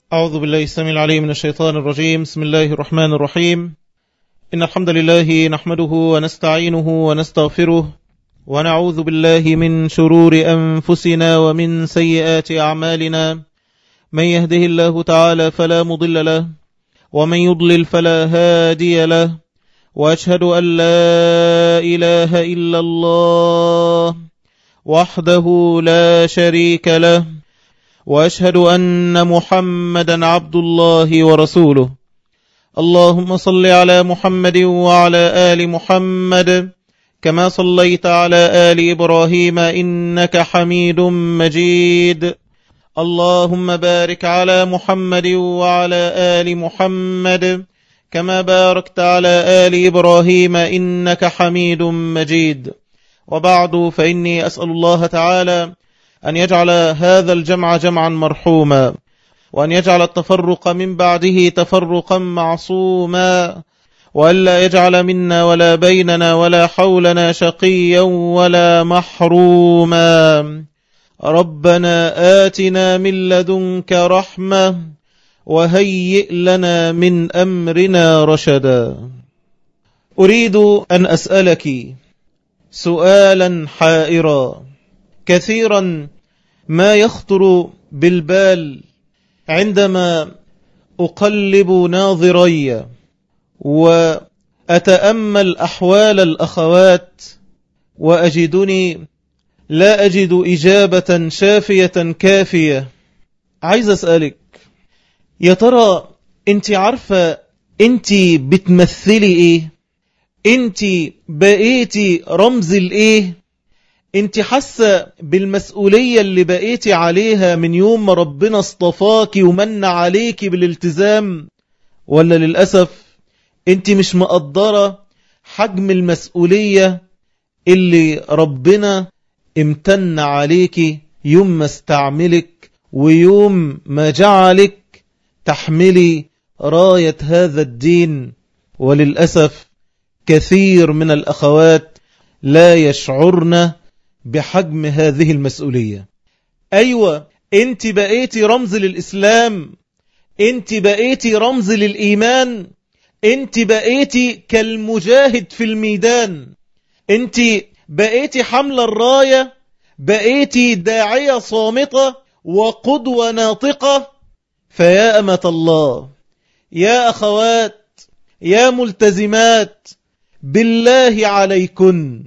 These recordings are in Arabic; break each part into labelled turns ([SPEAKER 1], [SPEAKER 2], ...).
[SPEAKER 1] أعوذ بالله السميع العليم من الشيطان الرجيم. بسم الله الرحمن الرحيم. إن الحمد لله نحمده ونستعينه ونستغفره ونعوذ بالله من شرور أنفسنا ومن سيئات أعمالنا. من يهده الله تعالى فلا مضل له ومن يضلل فلا هادي له، وأشهد أن لا إله إلا الله وحده لا شريك له، وأشهد أن محمدا عبد الله ورسوله. اللهم صل على محمد وعلى آل محمد كما صليت على آل إبراهيم إنك حميد مجيد. اللهم بارك على محمد وعلى آل محمد كما باركت على آل إبراهيم إنك حميد مجيد. وبعد، فإني أسأل الله تعالى أن يجعل هذا الجمع جمعا مرحوما، وأن يجعل التفرق من بعده تفرقا معصوما، وألا يجعل منا ولا بيننا ولا حولنا شقيا ولا محروما. ربنا آتنا من لدنك رحمة وهيئ لنا من أمرنا رشدا. أريد أن أسألك سؤالا حائرا كثيرا ما يخطر بالبال عندما أقلب ناظري وأتأمل أحوال الأخوات، وأجدني لا أجد إجابة شافية كافية. عايز أسألك، يا ترى أنت عارفة أنت بتمثلي إيه؟ أنت بقيتي رمز الإيه؟ أنت حاسة بالمسؤولية اللي بقيتي عليها من يوم ما ربنا اصطفاكي ومن عليكي بالالتزام؟ ولا للأسف أنت مش مقدرة حجم المسؤولية اللي ربنا امتن عليكي يوم ما استعملك ويوم ما جعلك تحملي راية هذا الدين؟ وللأسف كثير من الأخوات لا يشعرن بحجم هذه المسؤولية. أيوة، أنت بقيتي رمز للإسلام، أنت بقيتي رمز للإيمان، أنت بقيتي كالمجاهد في الميدان، أنت بقيتي حمل الراية، بقيتي داعية صامتة وقدوة ناطقة. فيا أمة الله، يا أخوات، يا ملتزمات، بالله عليكن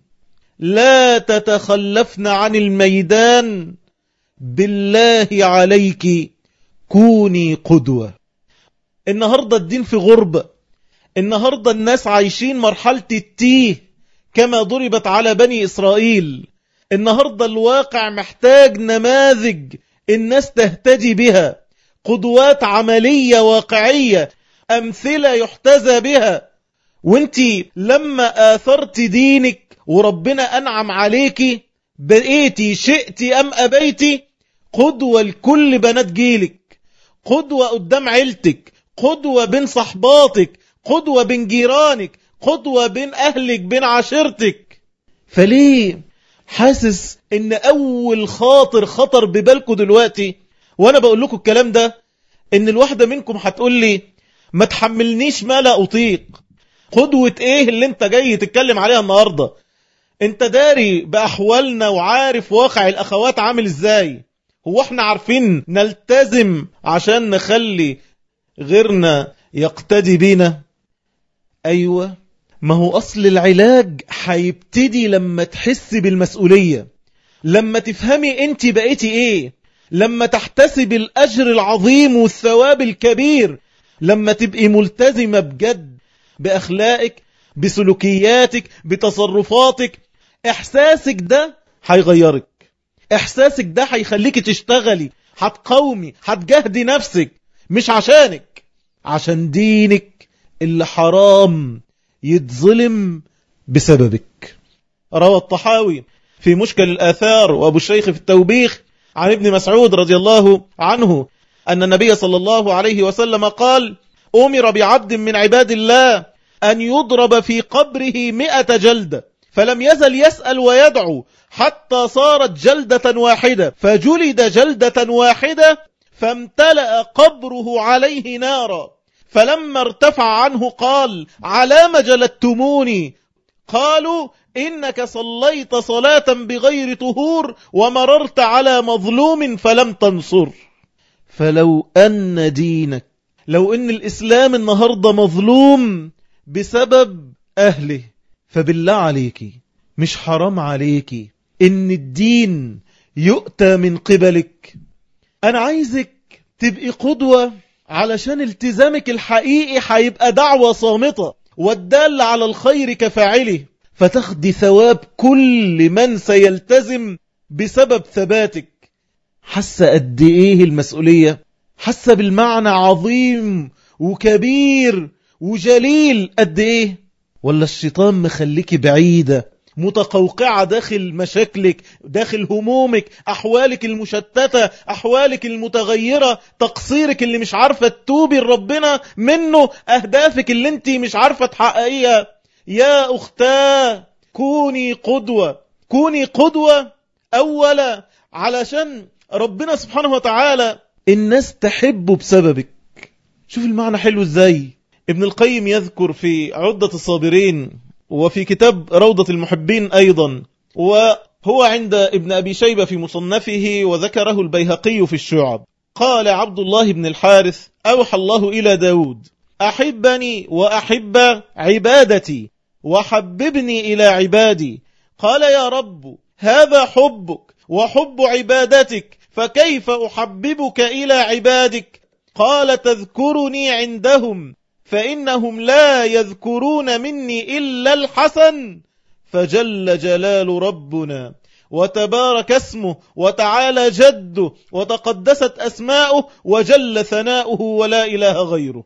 [SPEAKER 1] لا تتخلفن عن الميدان. بالله عليك كوني قدوة. النهاردة الدين في غربة، النهاردة الناس عايشين مرحلة التيه كما ضربت على بني إسرائيل. النهاردة الواقع محتاج نماذج الناس تهتدي بها، قدوات عملية واقعية، أمثلة يحتذى بها. وانتي لما آثرت دينك وربنا أنعم عليكي، بقيتي شئتي أم أبيتي قدوة لكل بنات جيلك، قدوة قدام عيلتك، قدوة بين صحباتك، قدوة بين جيرانك، قدوة بين أهلك، بين عشيرتك. فليه حاسس ان أول خطر ببالكم دلوقتي وانا بقول لكم الكلام ده، ان الواحدة منكم هتقول لي ما تحملنيش ما لا أطيق؟ قدوة ايه اللي انت جاي تتكلم عليها النهاردة؟ انت داري بأحوالنا وعارف واقع الأخوات عامل ازاي. هو احنا عارفين نلتزم عشان نخلي غيرنا يقتدي بينا؟ ايوه، ما هو اصل العلاج هيبتدي لما تحس بالمسؤولية، لما تفهمي انت بقيتي ايه، لما تحتسب الأجر العظيم والثواب الكبير، لما تبقي ملتزمة بجد بأخلاقك، بسلوكياتك، بتصرفاتك. إحساسك ده هيغيرك، إحساسك ده هيخليك تشتغلي، هتقومي، هتجهدي نفسك، مش عشانك، عشان دينك اللي حرام يتظلم بسببك. روى الطحاوي في مشكل الآثار وأبو الشيخ في التوبيخ عن ابن مسعود رضي الله عنه أن النبي صلى الله عليه وسلم قال: أمر بعبد من عباد الله أن يضرب في قبره 100 جلدة، فلم يزل يسأل ويدعو حتى صارت جلدة واحدة، فجلد جلدة واحدة فامتلأ قبره عليه نارا، فلما ارتفع عنه قال: علام جلدتموني؟ قالوا: إنك صليت صلاة بغير طهور ومررت على مظلوم فلم تنصر. فلو أن دينك، لو أن الإسلام النهاردة مظلوم بسبب أهله، فبالله عليكي مش حرام عليكي إن الدين يؤتى من قبلك؟ أنا عايزك تبقي قدوة، علشان التزامك الحقيقي هيبقى دعوة صامتة، والدال على الخير كفاعله، فتاخدي ثواب كل من سيلتزم بسبب ثباتك. حاسة قد ايه المسؤولية؟ حاسة بالمعنى عظيم وكبير وجليل قد ايه؟ ولا الشيطان مخليكي بعيدة متقوقعة داخل مشاكلك، داخل همومك، أحوالك المشتتة، أحوالك المتغيرة، تقصيرك اللي مش عارفة تتوبي لربنا منه، أهدافك اللي انت مش عارفة تحققيها؟ يا أختاه، كوني قدوة، كوني قدوة أولا، علشان ربنا سبحانه وتعالى الناس تحبه بسببك. شوف المعنى حلو ازاي. ابن القيم يذكر في عدة الصابرين، وفي كتاب روضة المحبين أيضا، وهو عند ابن أبي شيبة في مصنفه، وذكره البيهقي في الشعب. قال عبد الله بن الحارث: أوحى الله إلى داود: أحبني وأحب عبادتي، وحببني إلى عبادي. قال: يا رب، هذا حبك وحب عبادتك، فكيف أحببك إلى عبادك؟ قال: تذكرني عندهم، فإنهم لا يذكرون مني إلا الحسن. فجل جلال ربنا وتبارك اسمه وتعالى جده وتقدست أسماؤه وجل ثناؤه ولا إله غيره.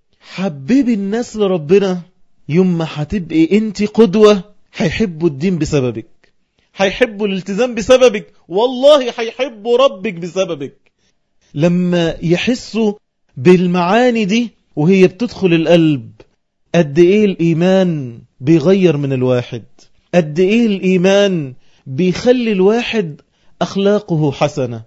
[SPEAKER 1] حببي الناس لربنا، يوم ما هتبقي انت قدوة هيحبوا الدين بسببك، هيحبوا الالتزام بسببك، والله هيحبوا ربك بسببك. لما يحسوا بالمعاني دي وهي بتدخل القلب، قد ايه الإيمان بيغير من الواحد، قد ايه الإيمان بيخلي الواحد أخلاقه حسنة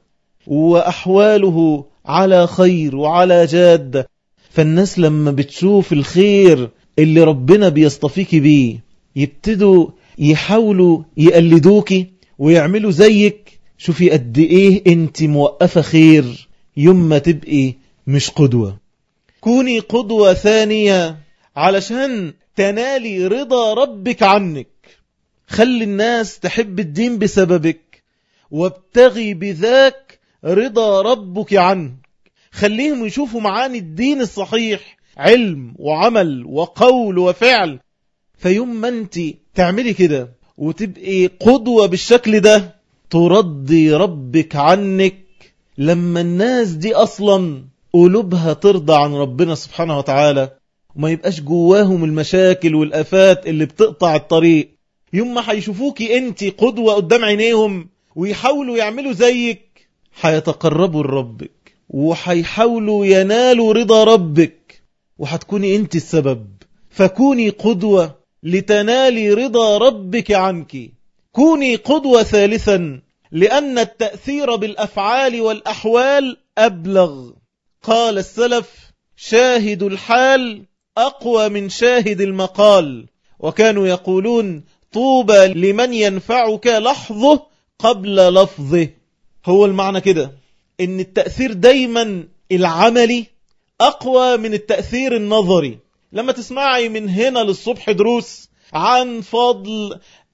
[SPEAKER 1] وأحواله على خير وعلى جادة. فالناس لما بتشوف الخير اللي ربنا بيصطفيك بيه، يبتدوا يحاولوا يقلدوكي ويعملوا زيك. شوفي قد ايه انت موقفة خير يوم ما تبقي مش قدوة. كوني قدوة ثانية علشان تنالي رضا ربك عنك. خلي الناس تحب الدين بسببك، وابتغي بذاك رضا ربك عنك. خليهم يشوفوا معاني الدين الصحيح، علم وعمل وقول وفعل. فيوم ما انت تعملي كده وتبقي قدوة بالشكل ده، ترضي ربك عنك. لما الناس دي أصلا قلوبها ترضى عن ربنا سبحانه وتعالى، وما يبقاش جواهم المشاكل والآفات اللي بتقطع الطريق، يوم ما هيشوفوكي انت قدوة قدام عينيهم ويحاولوا يعملوا زيك، هيتقربوا لربك وهيحاولوا ينالوا رضا ربك، وهتكوني انت السبب. فكوني قدوة لتنالي رضا ربك عنك. كوني قدوة ثالثا، لأن التأثير بالأفعال والأحوال أبلغ. قال السلف: شاهد الحال أقوى من شاهد المقال. وكانوا يقولون: طوبى لمن ينفعك لحظه قبل لفظه. هو المعنى كده، إن التأثير دايما العملي أقوى من التأثير النظري. لما تسمعي من هنا للصبح دروس عن فضل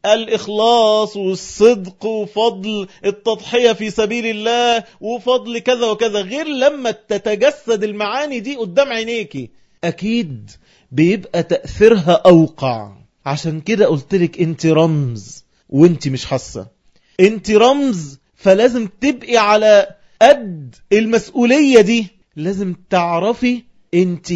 [SPEAKER 1] الإخلاص والصدق وفضل التضحية في سبيل الله وفضل كذا وكذا، غير لما تتجسد المعاني دي قدام عينيكي، أكيد بيبقى تأثيرها أوقع. عشان كده قلتلك انت رمز وانت مش حاسة، انت رمز، فلازم تبقي على قد المسؤولية دي. لازم تعرفي انت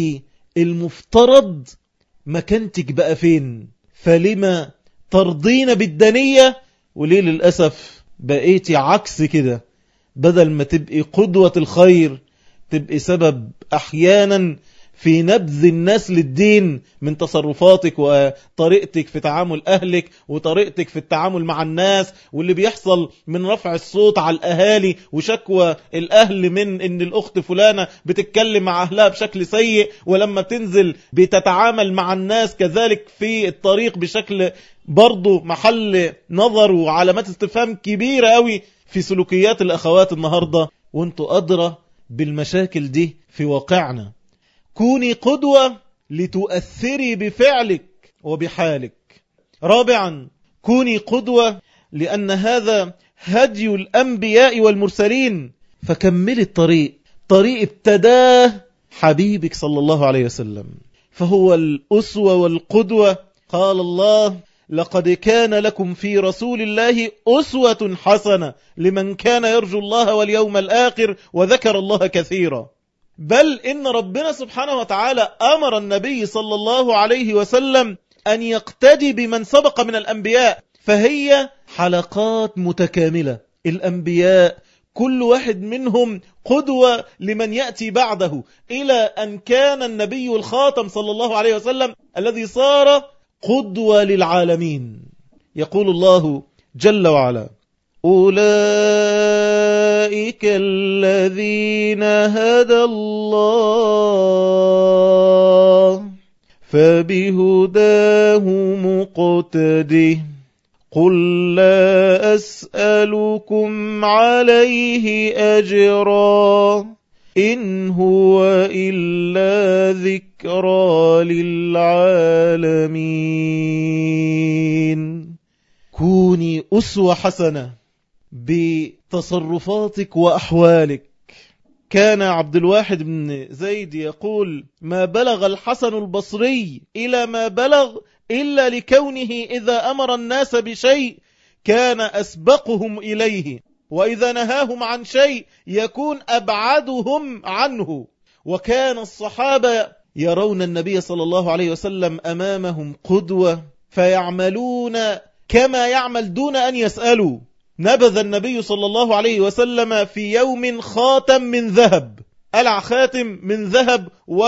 [SPEAKER 1] المفترض مكانتك بقى فين، فلما ترضين بالدنية. وليه للأسف بقيتي عكس كده؟ بدل ما تبقي قدوة الخير، تبقي سبب أحيانا في نبذ الناس للدين من تصرفاتك وطريقتك في تعامل أهلك وطريقتك في التعامل مع الناس، واللي بيحصل من رفع الصوت على الأهالي وشكوى الأهل من إن الأخت فلانة بتتكلم مع أهلها بشكل سيء، ولما تنزل بتتعامل مع الناس كذلك في الطريق بشكل برضو محل نظر وعلامات استفهام كبيرة قوي في سلوكيات الأخوات النهاردة، وانتوا أدرى بالمشاكل دي في واقعنا. كوني قدوة لتؤثري بفعلك وبحالك. رابعا، كوني قدوة لأن هذا هدي الأنبياء والمرسلين، فكملي الطريق ابتداه حبيبك صلى الله عليه وسلم، فهو الأسوة والقدوة. قال الله: لقد كان لكم في رسول الله أسوة حسنة لمن كان يرجو الله واليوم الآخر وذكر الله كثيرا. بل إن ربنا سبحانه وتعالى أمر النبي صلى الله عليه وسلم أن يقتدي بمن سبق من الأنبياء، فهي حلقات متكاملة. الأنبياء كل واحد منهم قدوة لمن يأتي بعده، إلى أن كان النبي الخاتم صلى الله عليه وسلم الذي صار قدوة للعالمين. يقول الله جل وعلا: أولئك الذين هدى الله فبهداه مقتده قل لا أسألكم عليه أجرا إن هو إلا ذكرى للعالمين. كوني أسوة حسنة بتصرفاتك وأحوالك. كان عبد الواحد بن زيد يقول: ما بلغ الحسن البصري إلى ما بلغ إلا لكونه إذا أمر الناس بشيء كان أسبقهم إليه، وإذا نهاهم عن شيء يكون أبعدهم عنه. وكان الصحابة يرون النبي صلى الله عليه وسلم أمامهم قدوة، فيعملون كما يعمل دون أن يسألوا. نبذ النبي صلى الله عليه وسلم في يوم خاتم من ذهب، ألع خاتم من ذهب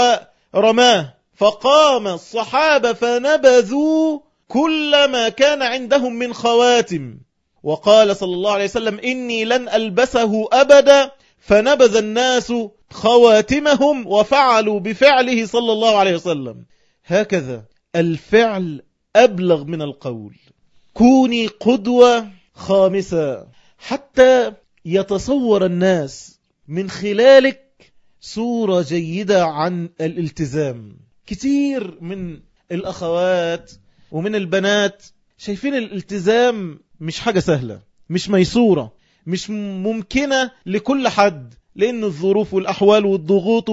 [SPEAKER 1] ورماه، فقام الصحابة فنبذوا كل ما كان عندهم من خواتم، وقال صلى الله عليه وسلم: إني لن ألبسه أبدا، فنبذ الناس خواتمهم وفعلوا بفعله صلى الله عليه وسلم. هكذا الفعل أبلغ من القول. كوني قدوة. خامسا، حتى يتصور الناس من خلالك صورة جيدة عن الالتزام. كتير من الأخوات ومن البنات شايفين الالتزام مش حاجة سهلة، مش ميسورة، مش ممكنة لكل حد، لأن الظروف والأحوال والضغوط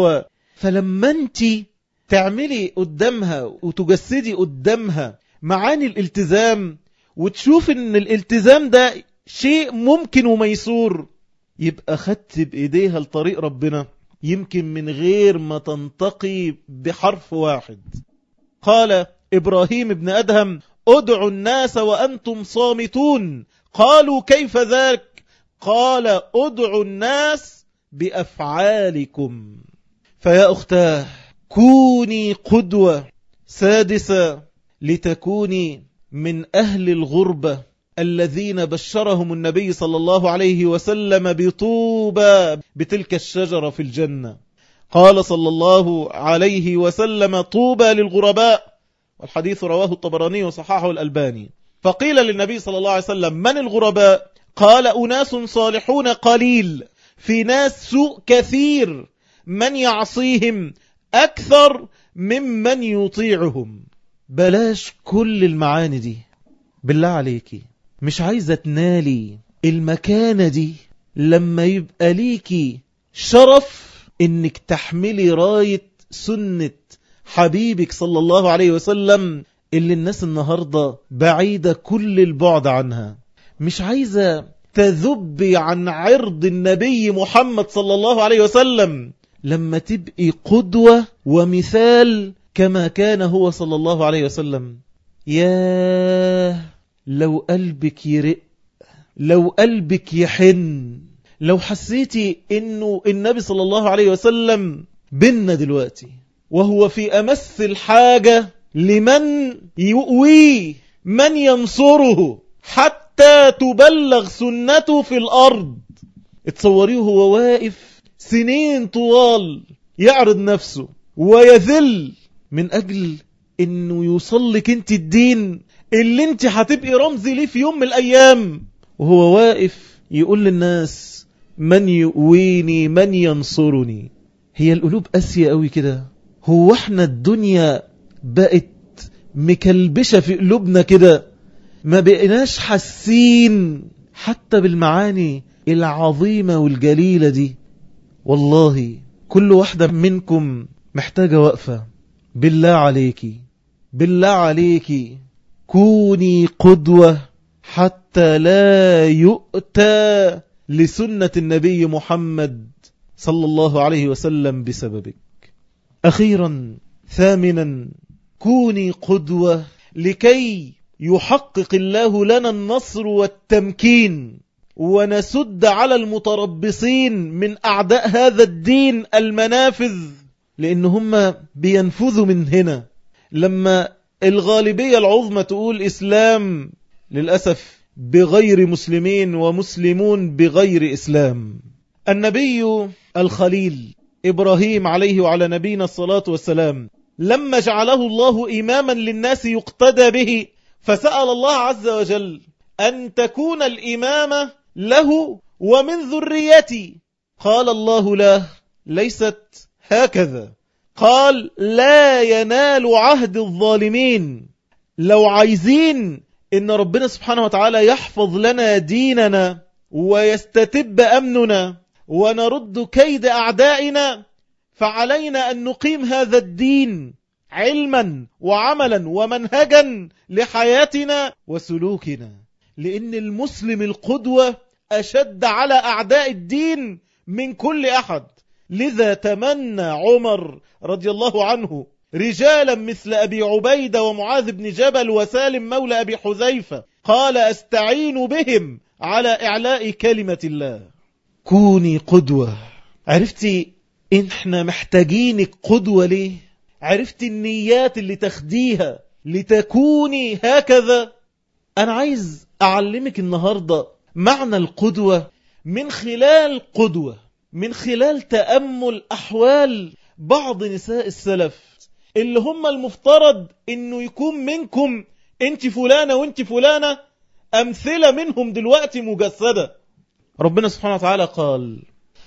[SPEAKER 1] فلما انت تعملي قدامها وتجسدي قدامها معاني الالتزام وتشوف ان الالتزام ده شيء ممكن وميسور، يبقى خدت بإيديها لطريق ربنا، يمكن من غير ما تنتقي بحرف واحد. قال إبراهيم بن أدهم: ادعوا الناس وأنتم صامتون. قالوا: كيف ذاك؟ قال: ادعوا الناس بأفعالكم. فيا أختاه، كوني قدوة. سادسا، لتكوني من أهل الغربة الذين بشرهم النبي صلى الله عليه وسلم بطوبى بتلك الشجرة في الجنة. قال صلى الله عليه وسلم: طوبى للغرباء، والحديث رواه الطبراني وصححه الألباني. فقيل للنبي صلى الله عليه وسلم: من الغرباء؟ قال: أناس صالحون قليل في ناس سوء كثير، من يعصيهم أكثر ممن يطيعهم. بلاش كل المعاني دي بالله عليكي. مش عايزة تنالي المكانة دي لما يبقى ليكي شرف انك تحملي راية سنة حبيبك صلى الله عليه وسلم اللي الناس النهاردة بعيدة كل البعد عنها. مش عايزة تذبي عن عرض النبي محمد صلى الله عليه وسلم لما تبقي قدوة ومثال كما كان هو صلى الله عليه وسلم. ياه، لو قلبك يرق، لو قلبك يحن، لو حسيتي انه النبي صلى الله عليه وسلم بيننا دلوقتي، وهو في أمس الحاجة لمن يؤويه، من ينصره حتى تبلغ سنته في الأرض. اتصوريه هو واقف سنين طوال يعرض نفسه ويذل من أجل إنه يوصل لك انت الدين اللي انت هتبقي رمزي ليه في يوم من الأيام، وهو واقف يقول للناس من يؤويني من ينصرني. هي القلوب قاسية قوي كده؟ هو احنا الدنيا بقت مكلبشة في قلوبنا كده؟ ما بقناش حاسين حتى بالمعاني العظيمة والجليلة دي؟ والله كل واحدة منكم محتاجة وقفة. بالله عليكي، بالله عليكي، كوني قدوة حتى لا يؤتى لسنة النبي محمد صلى الله عليه وسلم بسببك. أخيرا ثامنا، كوني قدوة لكي يحقق الله لنا النصر والتمكين، ونسد على المتربصين من أعداء هذا الدين المنافذ، لأن هم بينفذوا من هنا. لما الغالبية العظمى تقول إسلام، للأسف بغير مسلمين ومسلمون بغير إسلام. النبي الخليل إبراهيم عليه وعلى نبينا الصلاة والسلام لما جعله الله إماما للناس يقتدى به، فسأل الله عز وجل أن تكون الإمامة له ومن ذريتي. قال الله له ليست هكذا، قال لا ينال عهد الظالمين. لو عايزين إن ربنا سبحانه وتعالى يحفظ لنا ديننا ويستتب أمننا ونرد كيد أعدائنا، فعلينا أن نقيم هذا الدين علما وعملا ومنهجا لحياتنا وسلوكنا، لأن المسلم القدوة أشد على أعداء الدين من كل أحد. لذا تمنى عمر رضي الله عنه رجالا مثل أبي عبيدة ومعاذ بن جبل وسالم مولى أبي حذيفة، قال أستعين بهم على إعلاء كلمة الله. كوني قدوة. عرفتي إحنا محتاجينك قدوة ليه؟ عرفتي النيات اللي تخديها لتكوني هكذا؟ أنا عايز أعلمك النهاردة معنى القدوة من خلال قدوة، من خلال تأمل أحوال بعض نساء السلف اللي هم المفترض إنه يكون منكم أنت فلانة وأنت فلانة أمثلة منهم دلوقتي مجسدة. ربنا سبحانه وتعالى قال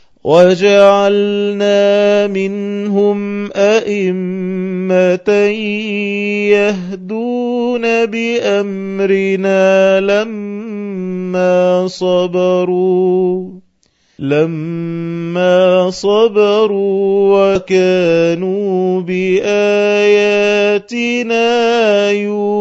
[SPEAKER 1] وجعلنا منهم أئمة يهدون بأمرنا لما صبروا وكانوا بآياتنا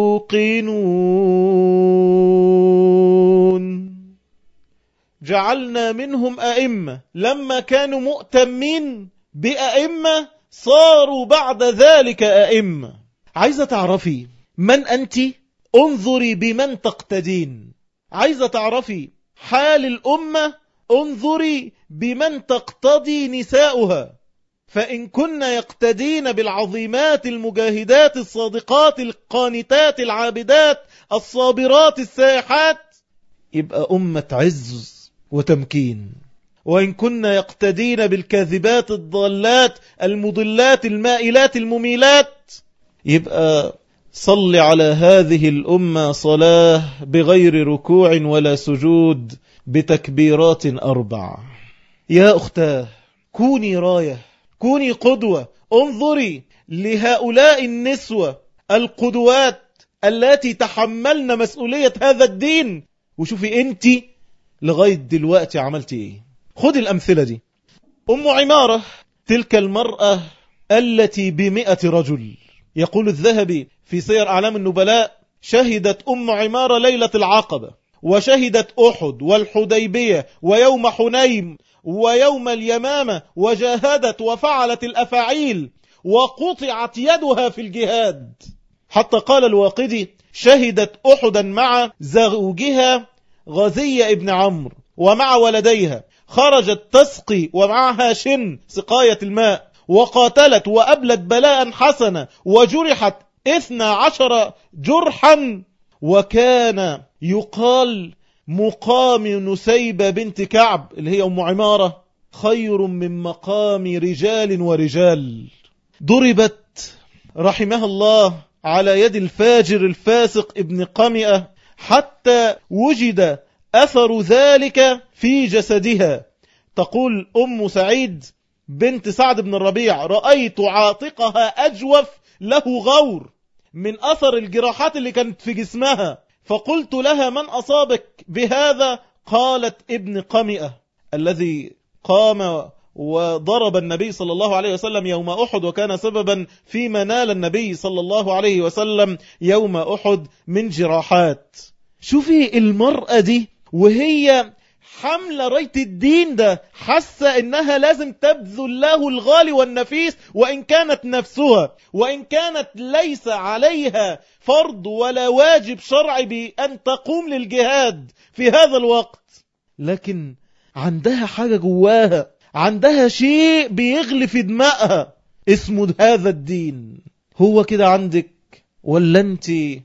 [SPEAKER 1] يوقنون. جعلنا منهم أئمة، لما كانوا مؤتمين بأئمة صاروا بعد ذلك أئمة. عايزة تعرفي من أنت؟ انظري بمن تقتدين. عايزة تعرفي حال الأمة؟ انظري بمن تقتدي نساؤها. فإن كنا يقتدين بالعظيمات المجاهدات الصادقات القانتات العابدات الصابرات السائحات، يبقى أمة عز وتمكين. وإن كنا يقتدين بالكاذبات الضالات المضلات المائلات المميلات، يبقى صل على هذه الأمة صلاة بغير ركوع ولا سجود بتكبيرات 4. يا أختاه كوني راية، كوني قدوة. انظري لهؤلاء النسوة القدوات التي تحملن مسؤولية هذا الدين، وشوفي انت لغاية دلوقتي عملتي ايه. خذ الأمثلة دي. أم عمارة تلك المرأة التي ب100 رجل، يقول الذهبي في سير أعلام النبلاء شهدت أم عمارة ليلة العقبة، وشهدت أحد والحديبية ويوم حنين ويوم اليمامة، وجاهدت وفعلت الأفاعيل، وقطعت يدها في الجهاد. حتى قال الواقدي شهدت أحدا مع زوجها غزية ابن عمرو ومع ولديها، خرجت تسقي ومعها شن سقاية الماء، وقاتلت وأبلت بلاء حسنا وجرحت 12 جرحا، وكان يقال مقام نسيبة بنت كعب اللي هي أم عمارة خير من مقام رجال ورجال. ضربت رحمها الله على يد الفاجر الفاسق ابن قمئة حتى وجد أثر ذلك في جسدها. تقول أم سعيد بنت سعد بن الربيع: رأيت عاتقها أجوف له غور من أثر الجراحات اللي كانت في جسمها، فقلت لها: من أصابك بهذا؟ قالت: ابن قمئة الذي قام وضرب النبي صلى الله عليه وسلم يوم أحد، وكان سببا فيما نال النبي صلى الله عليه وسلم يوم أحد من جراحات. شوفي المرأة دي وهي حملة ريت الدين ده، حاسة انها لازم تبذل له الغالي والنفيس، وان كانت نفسها، وان كانت ليس عليها فرض ولا واجب شرعي بأن تقوم للجهاد في هذا الوقت، لكن عندها حاجة جواها، عندها شيء بيغلي في دمائها اسمه هذا الدين. هو كده عندك ولا انت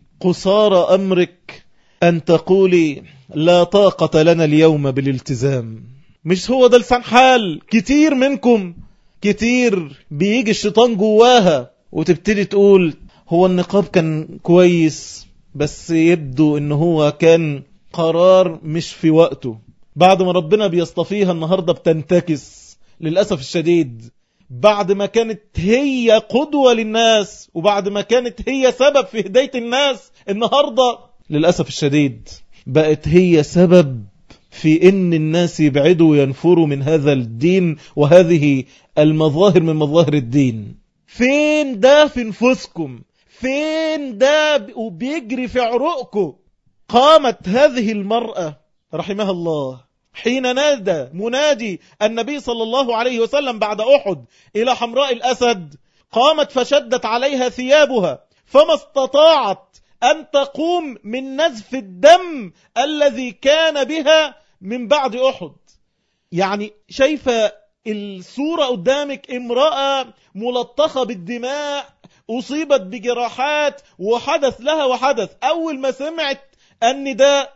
[SPEAKER 1] قصار أمرك أن تقولي لا طاقة لنا اليوم بالالتزام؟ مش هو ده لسان حال كتير منكم؟ كتير بيجي الشيطان جواها وتبتدي تقول هو النقاب كان كويس بس يبدو ان هو كان قرار مش في وقته. بعد ما ربنا بيصطفيها النهاردة بتنتكس للأسف الشديد، بعد ما كانت هي قدوة للناس وبعد ما كانت هي سبب في هداية الناس، النهاردة للأسف الشديد بقت هي سبب في ان الناس يبعدوا وينفروا من هذا الدين وهذه المظاهر من مظاهر الدين. فين ده في نفوسكم؟ فين ده وبيجري في عروقكم؟ قامت هذه المرأة رحمها الله حين نادى منادي النبي صلى الله عليه وسلم بعد أحد إلى حمراء الأسد، قامت فشدت عليها ثيابها فما استطاعت أن تقوم من نزف الدم الذي كان بها من بعد أحد. يعني شايفة الصورة قدامك، امرأة ملطخة بالدماء أصيبت بجراحات وحدث لها وحدث. أول ما سمعت النداء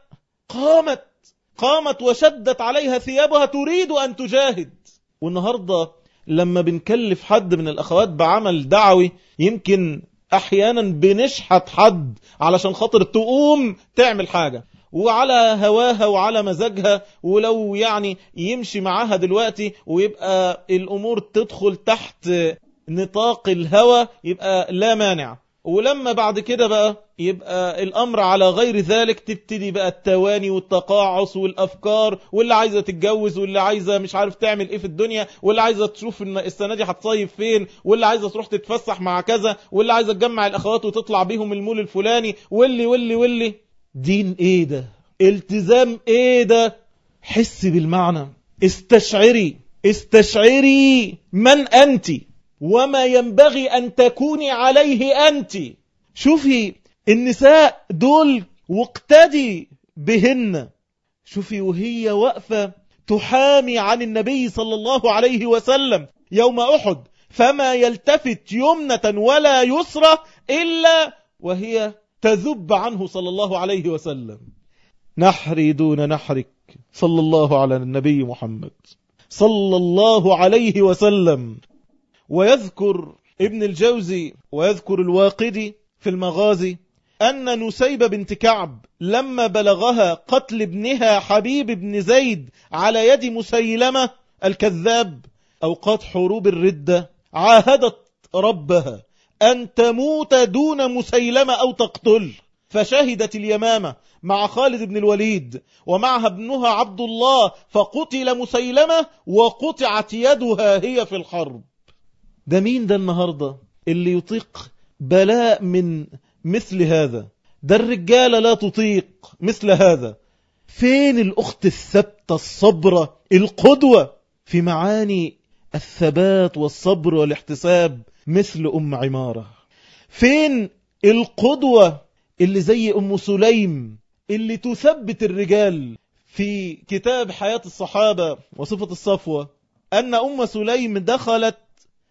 [SPEAKER 1] قامت وشدت عليها ثيابها تريد أن تجاهد. والنهاردة لما بنكلف حد من الأخوات بعمل دعوي يمكن أحيانا بنشحت حد علشان خاطر تقوم تعمل حاجة وعلى هواها وعلى مزاجها، ولو يعني يمشي معاها دلوقتي ويبقى الأمور تدخل تحت نطاق الهوى يبقى لا مانع، ولما بعد كده بقى يبقى الأمر على غير ذلك تبتدي بقى التواني والتقاعس والأفكار، واللي عايزة تتجوز واللي عايزة مش عارف تعمل ايه في الدنيا، واللي عايزة تشوف ان السنة دي هتصيف فين، واللي عايزة تروح تتفسح مع كذا، واللي عايزة تجمع الأخوات وتطلع بيهم المول الفلاني، واللي دين ايه ده؟ التزام ايه ده؟ حس بالمعنى، استشعري من أنت وما ينبغي أن تكوني عليه أنت. شوفي النساء دول واقتدي بهن. شوفي وهي واقفة تحامي عن النبي صلى الله عليه وسلم يوم أحد، فما يلتفت يمنة ولا يسرى إلا وهي تذب عنه صلى الله عليه وسلم. نحري دون نحرك صلى الله على النبي محمد صلى الله عليه وسلم. ويذكر ابن الجوزي ويذكر الواقدي في المغازي أن نسيبة بنت كعب لما بلغها قتل ابنها حبيب بن زيد على يد مسيلمة الكذاب أوقات حروب الردة عاهدت ربها أن تموت دون مسيلمة أو تقتل، فشهدت اليمامة مع خالد بن الوليد ومعها ابنها عبد الله، فقتل مسيلمة وقطعت يدها هي في الحرب. ده مين ده النهاردة اللي يطيق بلاء من مثل هذا؟ ده الرجالة لا تطيق مثل هذا. فين الأخت الثبتة الصبرة القدوة في معاني الثبات والصبر والاحتساب مثل أم عمارة؟ فين القدوة اللي زي أم سليم اللي تثبت الرجال؟ في كتاب حياة الصحابة وصفة الصفوة أن أم سليم دخلت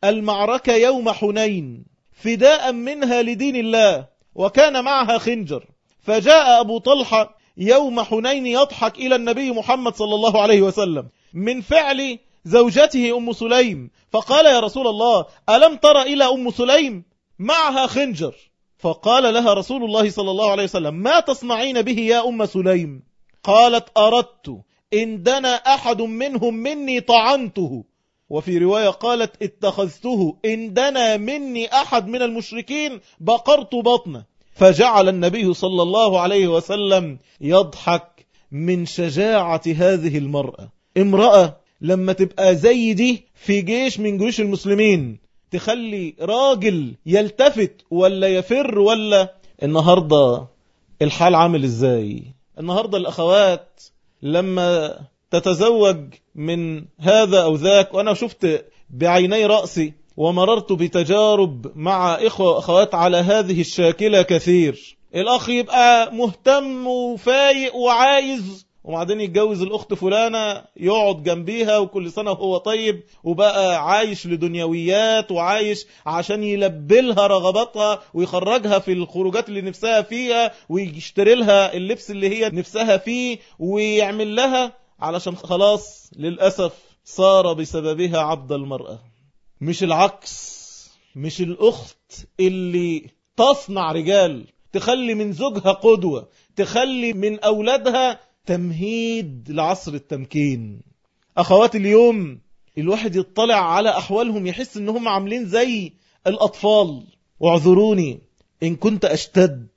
[SPEAKER 1] المعركة يوم حنين فداء منها لدين الله، وكان معها خنجر. فجاء أبو طلحة يوم حنين يضحك إلى النبي محمد صلى الله عليه وسلم من فعل زوجته أم سليم، فقال يا رسول الله ألم تر إلى أم سليم معها خنجر؟ فقال لها رسول الله صلى الله عليه وسلم ما تصنعين به يا أم سليم؟ قالت أردت إن دنا أحد منهم مني طعنته، وفي رواية قالت اتخذته إن دنا مني أحد من المشركين بقرت بطنه. فجعل النبي صلى الله عليه وسلم يضحك من شجاعة هذه المرأة. امرأة لما تبقى زي دي في جيش من جيوش المسلمين تخلي راجل يلتفت ولا يفر؟ ولا النهاردة الحال عامل ازاي؟ النهاردة الأخوات لما تتزوج من هذا أو ذاك، وأنا شفت بعيني رأسي ومررت بتجارب مع إخوة وأخوات على هذه الشاكلة كثير. الأخ يبقى مهتم وفايق وعايز، وبعدين يتجوز الأخت فلانة يقعد جنبيها وكل سنة وهو طيب، وبقى عايش لدنيويات وعايش عشان يلبلها رغباتها ويخرجها في الخروجات اللي نفسها فيها ويشتري لها اللبس اللي هي نفسها فيه ويعمل لها، علشان خلاص للأسف صار بسببها عبد المرأة. مش العكس، مش الأخت اللي تصنع رجال، تخلي من زوجها قدوة، تخلي من أولادها تمهيد لعصر التمكين. أخوات اليوم الواحد يطلع على أحوالهم يحس أنهم عاملين زي الأطفال، واعذروني إن كنت أشتد،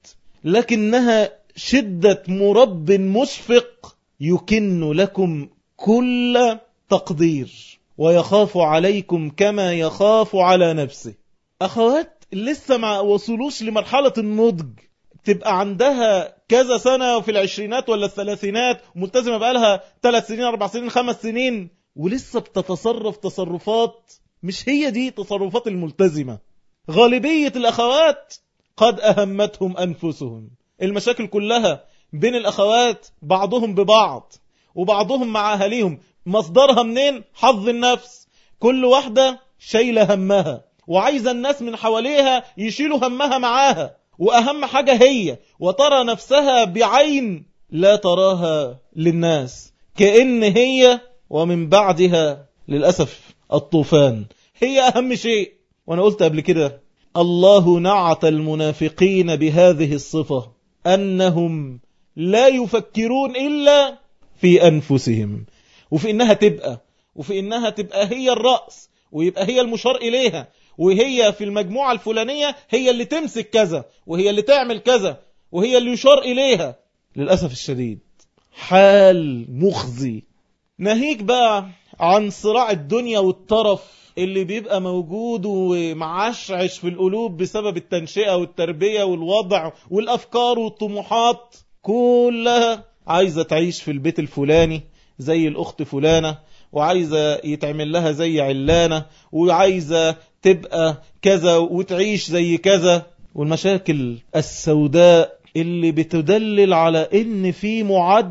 [SPEAKER 1] لكنها شدة مرب مشفق يكن لكم كل تقدير ويخاف عليكم كما يخاف على نفسه. أخوات لسه ما وصلوش لمرحلة النضج، تبقى عندها كذا سنة في العشرينات ولا الثلاثينات، ملتزمة بقالها 3 سنين 4 سنين 5 سنين، ولسه بتتصرف تصرفات مش هي دي تصرفات الملتزمة. غالبية الأخوات قد أهمتهم أنفسهم. المشاكل كلها بين الأخوات بعضهم ببعض وبعضهم مع أهليهم، مصدرها منين؟ حظ النفس. كل واحدة شايلة همها وعايزة الناس من حواليها يشيلوا همها معاها، وأهم حاجة هي وترى نفسها بعين لا تراها للناس، كأن هي ومن بعدها للأسف الطوفان هي أهم شيء. وأنا قلت قبل كده الله نعت المنافقين بهذه الصفة، أنهم لا يفكرون إلا في أنفسهم، وفي إنها تبقى هي الرأس، ويبقى هي المشار إليها، وهي في المجموعة الفلانية هي اللي تمسك كذا وهي اللي تعمل كذا وهي اللي يشار إليها. للأسف الشديد حال مخزي. ناهيك بقى عن صراع الدنيا والطرف اللي بيبقى موجود ومعشعش في القلوب بسبب التنشئة والتربية والوضع والأفكار والطموحات، كلها عايزة تعيش في البيت الفلاني زي الأخت فلانة، وعايزة يتعمل لها زي علانة، وعايزة تبقى كذا وتعيش زي كذا. والمشاكل السوداء اللي بتدلل على ان في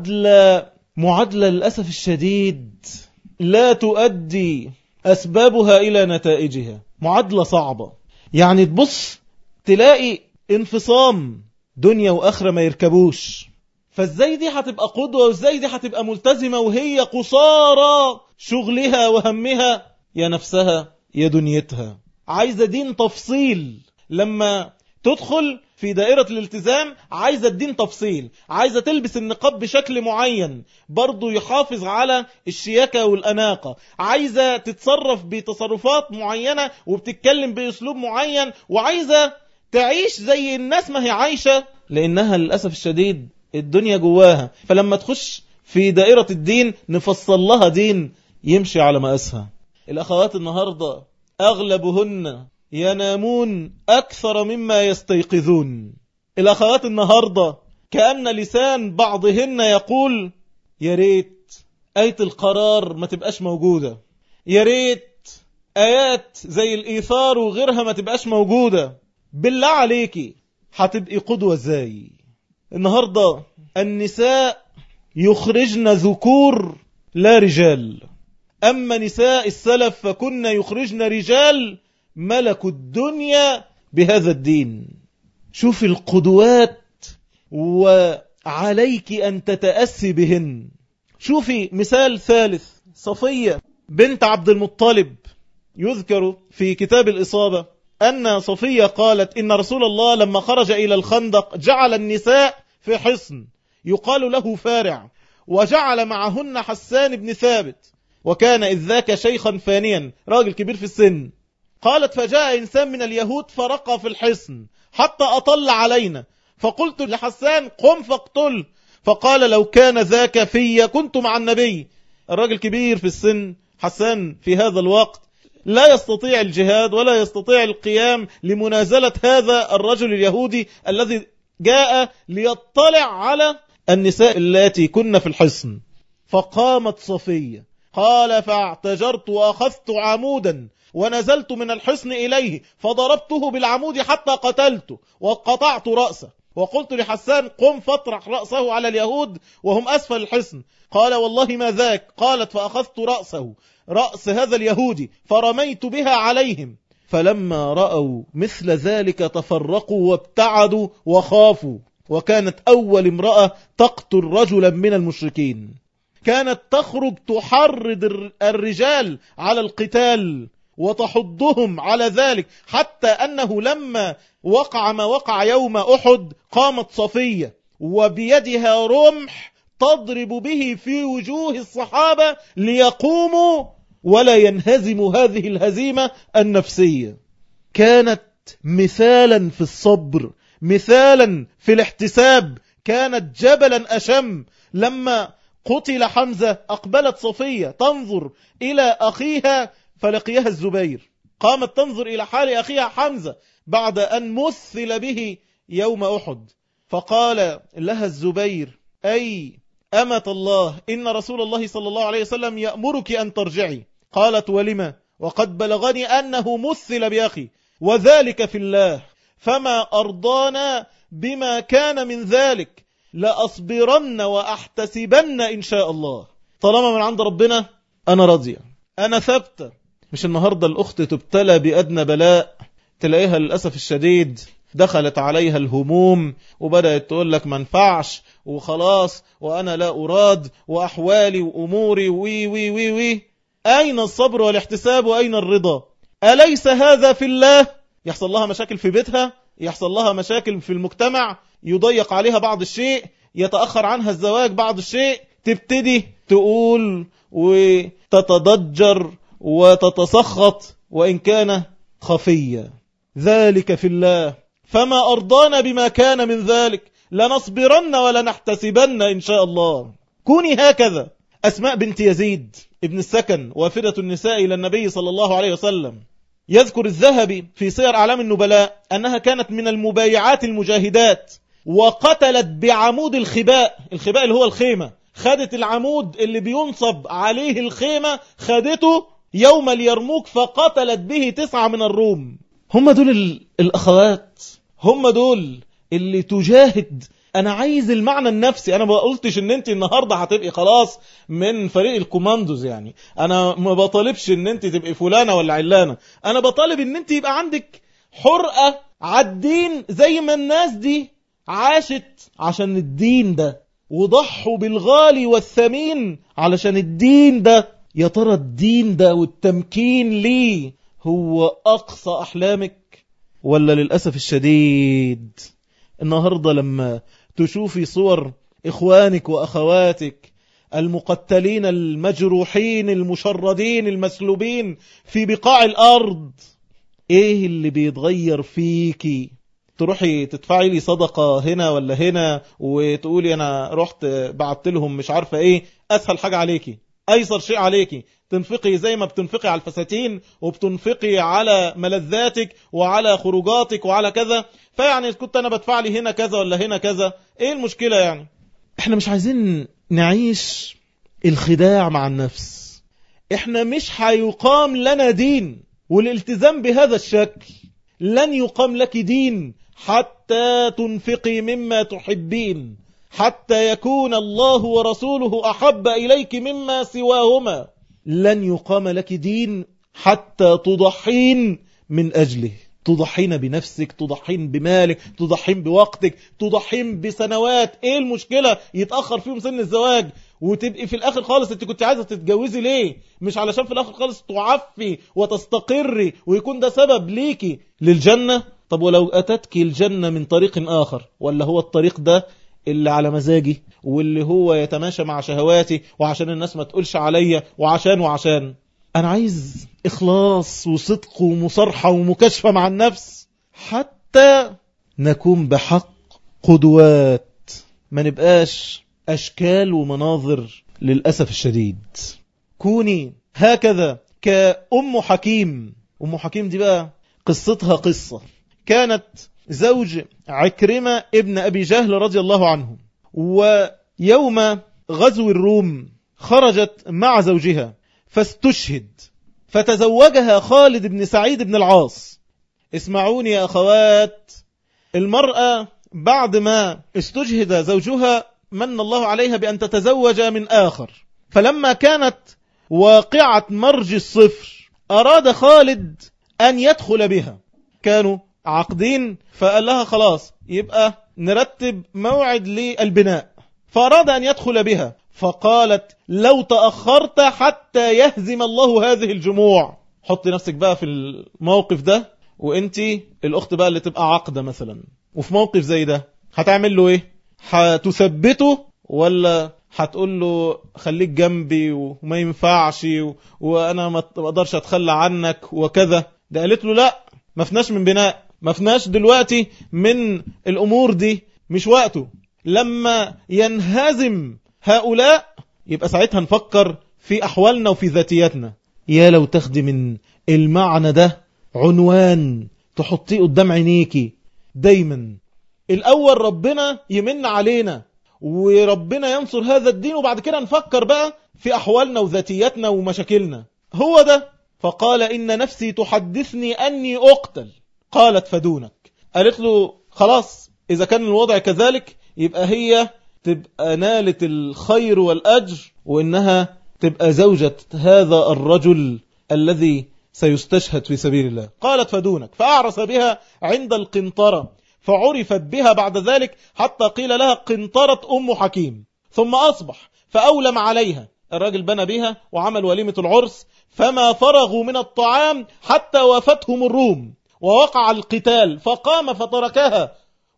[SPEAKER 1] معادلة للأسف الشديد لا تؤدي أسبابها إلى نتائجها. معادلة صعبة، يعني تبص تلاقي انفصام دنيا وآخرة ما يركبوش. فازاي دي هتبقى قدوة وازاي دي هتبقى ملتزمة وهي قصارى شغلها وهمها يا نفسها يا دنيتها؟ عايزة دين تفصيل. لما تدخل في دائرة الالتزام عايزة الدين تفصيل، عايزة تلبس النقاب بشكل معين برضو يحافظ على الشياكة والأناقة، عايزة تتصرف بتصرفات معينة وبتتكلم بأسلوب معين، وعايزة تعيش زي الناس ما هي عايشة، لأنها للأسف الشديد الدنيا جواها. فلما تخش في دائرة الدين نفصل لها دين يمشي على مقاسها. الأخوات النهاردة أغلبهن ينامون أكثر مما يستيقظون. الأخوات النهاردة كأن لسان بعضهن يقول يا ريت آية القرار ما تبقاش موجودة، يا ريت آيات زي الإيثار وغيرها ما تبقاش موجودة. بالله عليكي هتبقي قدوة ازاي؟ النهاردة النساء يخرجن ذكور لا رجال، أما نساء السلف فكن يخرجن رجال ملكوا الدنيا بهذا الدين. شوف القدوات وعليك أن تتأسي بهن. شوفي مثال ثالث، صفية بنت عبد المطلب. يذكر في كتاب الإصابة أن صفية قالت إن رسول الله لما خرج إلى الخندق جعل النساء في حصن يقال له فارع، وجعل معهن حسان بن ثابت، وكان إذ ذاك شيخا فانيا، راجل كبير في السن. قالت فجاء إنسان من اليهود فرقى في الحصن حتى أطل علينا، فقلت لحسان قم فاقتل، فقال لو كان ذاك في كنت مع النبي. الراجل كبير في السن حسان في هذا الوقت لا يستطيع الجهاد ولا يستطيع القيام لمنازلة هذا الرجل اليهودي الذي جاء ليطلع على النساء التي كن في الحصن. فقامت صفية، قال فاعتجرت وأخذت عمودا ونزلت من الحصن إليه فضربته بالعمود حتى قتلته وقطعت رأسه، وقلت لحسان قم فاطرح رأسه على اليهود وهم أسفل الحصن. قال والله ما ذاك. قالت فأخذت رأسه، رأس هذا اليهودي، فرميت بها عليهم، فلما رأوا مثل ذلك تفرقوا وابتعدوا وخافوا. وكانت أول امرأة تقتل رجلا من المشركين، كانت تخرج تحرض الرجال على القتال وتحضهم على ذلك، حتى أنه لما وقع ما وقع يوم أحد قامت صفية وبيدها رمح تضرب به في وجوه الصحابة ليقوموا ولا ينهزموا هذه الهزيمة النفسية. كانت مثالا في الصبر، مثالا في الاحتساب، كانت جبلا أشم. لما قتل حمزة أقبلت صفية تنظر إلى أخيها فلقيها الزبير، قامت تنظر إلى حال أخيها حمزة بعد أن مثل به يوم أحد، فقال لها الزبير أي أمة الله إن رسول الله صلى الله عليه وسلم يأمرك أن ترجعي. قالت ولما؟ وقد بلغني أنه مثل بأخي وذلك في الله، فما أرضانا بما كان من ذلك، لأصبرن وأحتسبن إن شاء الله. طالما من عند ربنا أنا راضية، أنا ثابتة. مش النهاردة الأخت تبتلى بأدنى بلاء تلاقيها للأسف الشديد دخلت عليها الهموم وبدأت تقول لك منفعش وخلاص وأنا لا أراد وأحوالي وأموري وي وي وي وي. أين الصبر والاحتساب وأين الرضا؟ أليس هذا في الله؟ يحصل لها مشاكل في بيتها، يحصل لها مشاكل في المجتمع، يضيق عليها بعض الشيء، يتأخر عنها الزواج بعض الشيء، تبتدي تقول وتتضجر وتتسخط وإن كان خفية. ذلك في الله، فما أرضانا بما كان من ذلك، لنصبرن ولنحتسبن إن شاء الله. كوني هكذا. أسماء بنت يزيد ابن السكن وافدة النساء إلى النبي صلى الله عليه وسلم، يذكر الذهبي في سير أعلام النبلاء أنها كانت من المبايعات المجاهدات، وقتلت بعمود الخباء. الخباء اللي هو الخيمة، خدت العمود اللي بينصب عليه الخيمة، خدته يوم اليرموك فقتلت به 9 من الروم. هم دول الأخوات، هم دول اللي تجاهد. أنا عايز المعنى النفسي. أنا ما قلتش إن أنت النهاردة هتبقي خلاص من فريق الكوماندوز، يعني أنا ما بطالبش إن أنت تبقي فلانة ولا علانة، أنا بطالب إن أنت يبقى عندك حرقة على الدين زي ما الناس دي عاشت عشان الدين ده وضحوا بالغالي والثمين علشان الدين ده. يا ترى الدين ده والتمكين ليه هو أقصى أحلامك؟ ولا للأسف الشديد النهاردة لما تشوفي صور إخوانك وأخواتك المقتلين المجروحين المشردين المسلوبين في بقاع الأرض، إيه اللي بيتغير فيكي؟ تروحي تدفعي لي صدقة هنا ولا هنا وتقولي أنا رحت بعت لهم مش عارفة إيه. أسهل حاجة عليكي، أيسر شيء عليكي، تنفقي زي ما بتنفقي على الفساتين وبتنفقي على ملذاتك وعلى خروجاتك وعلى كذا. فيعني كنت أنا بدفع لي هنا كذا ولا هنا كذا، إيه المشكلة يعني؟ إحنا مش عايزين نعيش الخداع مع النفس. إحنا مش هيقام لنا دين والالتزام بهذا الشكل. لن يقام لك دين حتى تنفقي مما تحبين، حتى يكون الله ورسوله أحب إليك مما سواهما. لن يقام لك دين حتى تضحين من أجله، تضحين بنفسك، تضحين بمالك، تضحين بوقتك، تضحين بسنوات. ايه المشكلة يتأخر فيهم سن الزواج وتبقي في الآخر خالص انت كنت عايزة تتجوزي ليه؟ مش علشان في الآخر خالص تعفي وتستقري ويكون ده سبب ليكي للجنة؟ طب ولو أتتك الجنة من طريق آخر، ولا هو الطريق ده اللي على مزاجي واللي هو يتماشى مع شهواتي وعشان الناس ما تقولش عليا وعشان أنا عايز إخلاص وصدق ومصارحة ومكاشفة مع النفس، حتى نكون بحق قدوات، ما نبقاش أشكال ومناظر للأسف الشديد. كوني هكذا كأم حكيم. أم حكيم دي بقى قصتها قصة. كانت زوج عكرمة ابن أبي جهل رضي الله عنه، ويوم غزو الروم خرجت مع زوجها فاستشهد، فتزوجها خالد بن سعيد بن العاص. اسمعوني يا أخوات، المرأة بعد ما استشهد زوجها من الله عليها بأن تتزوج من آخر، فلما كانت واقعة مرج الصفر أراد خالد أن يدخل بها، كانوا عقدين، فقال لها خلاص يبقى نرتب موعد للبناء، فأراد أن يدخل بها، فقالت لو تأخرت حتى يهزم الله هذه الجموع. حطي نفسك بقى في الموقف ده، وانتي الأخت بقى اللي تبقى عقدة مثلا وفي موقف زي ده، هتعمل له ايه؟ هتثبته ولا هتقول له خليك جنبي وما ينفعش وانا ما اقدرش اتخلى عنك وكذا؟ ده قالت له لا، ما فناش من بناء، ما فناش دلوقتي من الامور دي، مش وقته. لما ينهزم هؤلاء يبقى ساعتها نفكر في احوالنا وفي ذاتياتنا. يا لو تاخدي من المعنى ده عنوان تحطيه قدام عينيكي دايما. الاول ربنا يمن علينا وربنا ينصر هذا الدين، وبعد كده نفكر بقى في احوالنا وذاتياتنا ومشاكلنا. هو ده. فقال إن نفسي تحدثني أني أقتل. قالت فدونك. قالت له خلاص إذا كان الوضع كذلك يبقى هي تبقى نالت الخير والأجر، وإنها تبقى زوجة هذا الرجل الذي سيستشهد في سبيل الله. قالت فدونك. فأعرس بها عند القنطرة، فعرفت بها بعد ذلك حتى قيل لها قنطرة أم حكيم. ثم أصبح فأولم عليها، الراجل بنى بها وعمل وليمة العرس، فما فرغوا من الطعام حتى وافتهم الروم ووقع القتال، فقام فتركها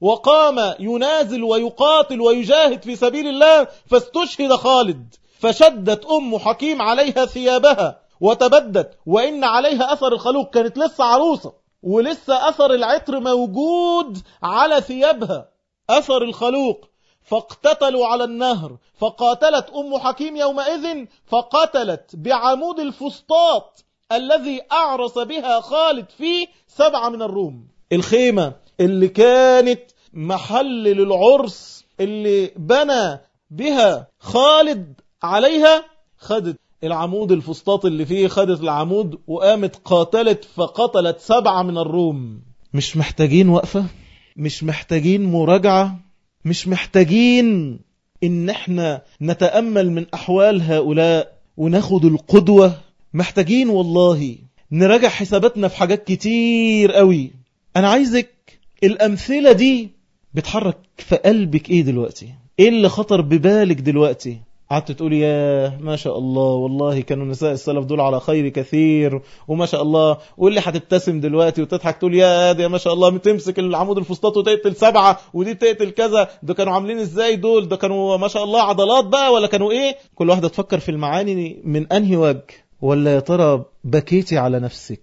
[SPEAKER 1] وقام ينازل ويقاتل ويجاهد في سبيل الله، فاستشهد خالد. فشدت أم حكيم عليها ثيابها وتبدت، وإن عليها أثر الخلوق، كانت لسه عروسة ولسه أثر العطر موجود على ثيابها، أثر الخلوق. فاقتتلوا على النهر، فقاتلت أم حكيم يومئذ، فقتلت بعمود الفسطاط الذي أعرس بها خالد فيه 7 من الروم. الخيمة اللي كانت محل للعرس اللي بنى بها خالد عليها، خدت العمود الفسطاط اللي فيه، خدت العمود وقامت قاتلت، فقتلت 7 من الروم. مش محتاجين وقفة؟ مش محتاجين مراجعة؟ مش محتاجين ان احنا نتأمل من احوال هؤلاء وناخد القدوة؟ محتاجين والله نراجع حساباتنا في حاجات كتير قوي. انا عايزك الامثلة دي بتحرك في قلبك ايه دلوقتي؟ ايه اللي خطر ببالك دلوقتي؟ قعدت تقول يا ما شاء الله والله كانوا نساء السلف دول على خير كثير وما شاء الله، واللي هتبتسم دلوقتي وتضحك تقول يا ده ما شاء الله، تمسك العمود الفسطاط وتقتل 7 ودي تقتل كذا، ده كانوا عاملين ازاي دول؟ ده كانوا ما شاء الله عضلات بقى ولا كانوا ايه؟ كل واحدة تفكر في المعاني من انهي وجه. ولا يا ترى بكيتي على نفسك؟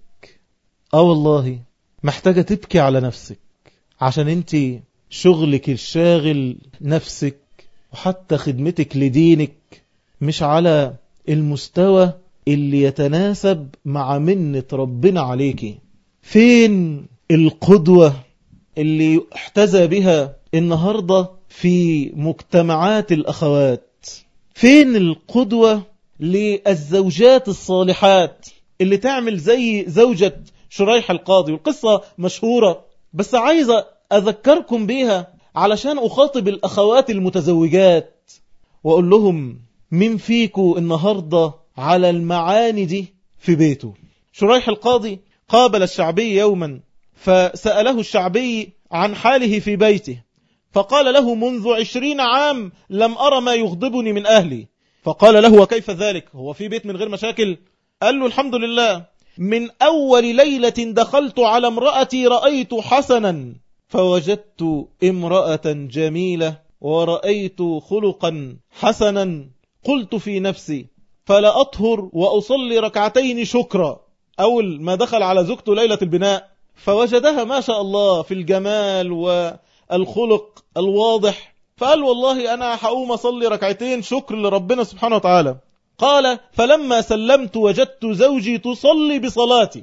[SPEAKER 1] والله محتاجة تبكي على نفسك، عشان انت شغلك الشاغل نفسك، وحتى خدمتك لدينك مش على المستوى اللي يتناسب مع منة ربنا عليك. فين القدوة اللي احتذى بها النهاردة في مجتمعات الأخوات؟ فين القدوة للزوجات الصالحات اللي تعمل زي زوجة شريح القاضي؟ والقصة مشهورة بس عايزة أذكركم بيها علشان أخاطب الأخوات المتزوجات وأقول لهم مين فيكو النهاردة على المعاني دي في بيته؟ شريح القاضي قابل الشعبي يوما فسأله الشعبي عن حاله في بيته، فقال له: منذ 20 عام لم أرى ما يغضبني من أهلي. فقال له: وكيف ذلك؟ هو في بيت من غير مشاكل؟ قال له: الحمد لله، من أول ليلة دخلت على امرأتي رأيت حسنا، فوجدت امرأة جميلة ورأيت خلقا حسنا، قلت في نفسي فلا أطهر وأصلي ركعتين شكرا. أول ما دخل على زوجته ليلة البناء فوجدها ما شاء الله في الجمال والخلق الواضح، فقال: والله أنا هقوم أصلي ركعتين شكر لربنا سبحانه وتعالى. قال: فلما سلمت وجدت زوجي تصلي بصلاتي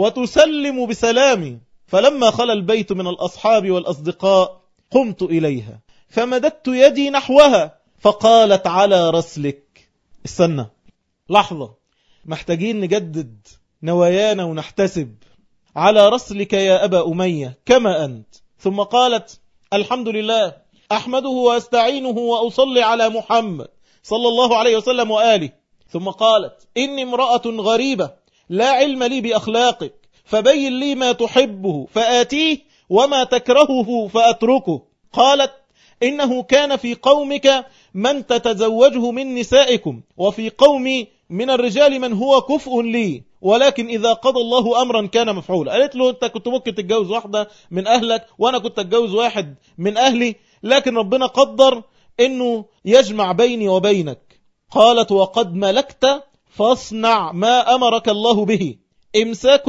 [SPEAKER 1] وتسلم بسلامي، فلما خلى البيت من الأصحاب والأصدقاء قمت إليها فمددت يدي نحوها فقالت: على رسلك. استنى لحظة، محتاجين نجدد نوايانا ونحتسب. على رسلك يا أبا أمية كما أنت. ثم قالت: الحمد لله، أحمده وأستعينه وأصلي على محمد صلى الله عليه وسلم وآله. ثم قالت: إني امرأة غريبة لا علم لي بأخلاقك، فبين لي ما تحبه فآتيه وما تكرهه فأتركه. قالت: إنه كان في قومك من تتزوجه من نسائكم، وفي قومي من الرجال من هو كفء لي، ولكن إذا قضى الله أمرا كان مفعولا. قالت له: أنت كنت ممكن تتجوز واحدة من أهلك وأنا كنت أتجوز واحد من أهلي، لكن ربنا قدر أنه يجمع بيني وبينك. قالت: وقد ملكت فاصنع ما أمرك الله به، إمساك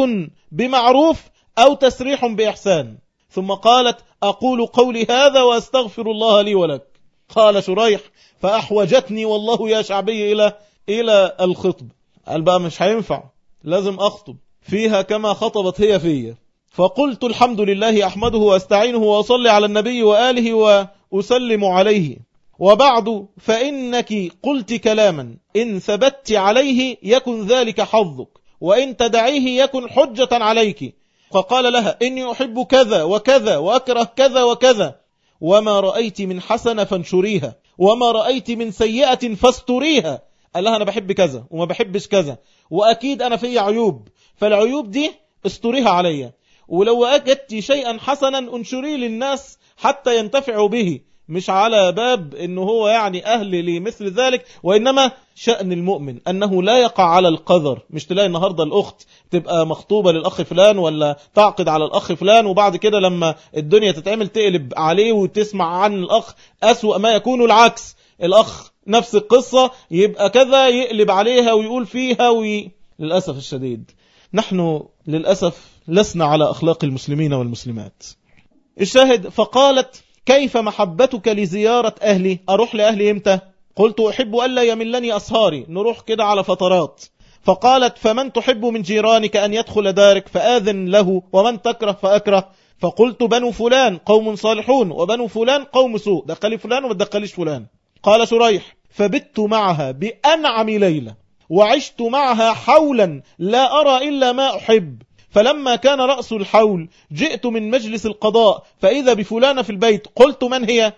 [SPEAKER 1] بمعروف أو تسريح بإحسان. ثم قالت: أقول قولي هذا وأستغفر الله لي ولك. قال شريح: فأحوجتني والله يا شعبي إلى الخطب. قال بقى مش هينفع، لازم أخطب فيها كما خطبت هي فيها. فقلت: الحمد لله، أحمده وأستعينه وأصلي على النبي وآله وأسلم عليه، وبعد فإنك قلت كلاما إن ثبت عليه يكن ذلك حظك، وإن تدعيه يكن حجة عليك. فقال لها: إني أحب كذا وكذا وأكره كذا وكذا، وما رأيت من حسنة فانشريها، وما رأيت من سيئة فاستريها. قال لها: أنا بحب كذا وما بحبش كذا، وأكيد أنا في عيوب، فالعيوب دي استريها عليا، ولو أجدت شيئا حسنا انشريه للناس حتى ينتفعوا به، مش على باب انه هو يعني اهل لمثل ذلك، وانما شأن المؤمن انه لا يقع على القذر. مش تلاقي النهاردة الاخت تبقى مخطوبة للاخ فلان ولا تعقد على الاخ فلان، وبعد كده لما الدنيا تتعمل تقلب عليه وتسمع عن الاخ اسوأ ما يكون العكس، الاخ نفس القصة يبقى كذا يقلب عليها ويقول فيها للأسف الشديد نحن للأسف لسنا على اخلاق المسلمين والمسلمات. الشاهد: فقالت: كيف محبتك لزيارة أهلي؟ أروح لأهلي إمتى؟ قلت: أحب ألا يملني أصهاري، نروح كده على فترات. فقالت: فمن تحب من جيرانك أن يدخل دارك فآذن له، ومن تكره فأكره. فقلت: بنو فلان قوم صالحون، وبنو فلان قوم سوء، دخلي فلان وما تدخليش فلان. قال شريح: فبت معها بأنعم ليلة، وعشت معها حولا لا أرى إلا ما أحب. فلما كان رأس الحول جئت من مجلس القضاء فإذا بفلانة في البيت، قلت: من هي؟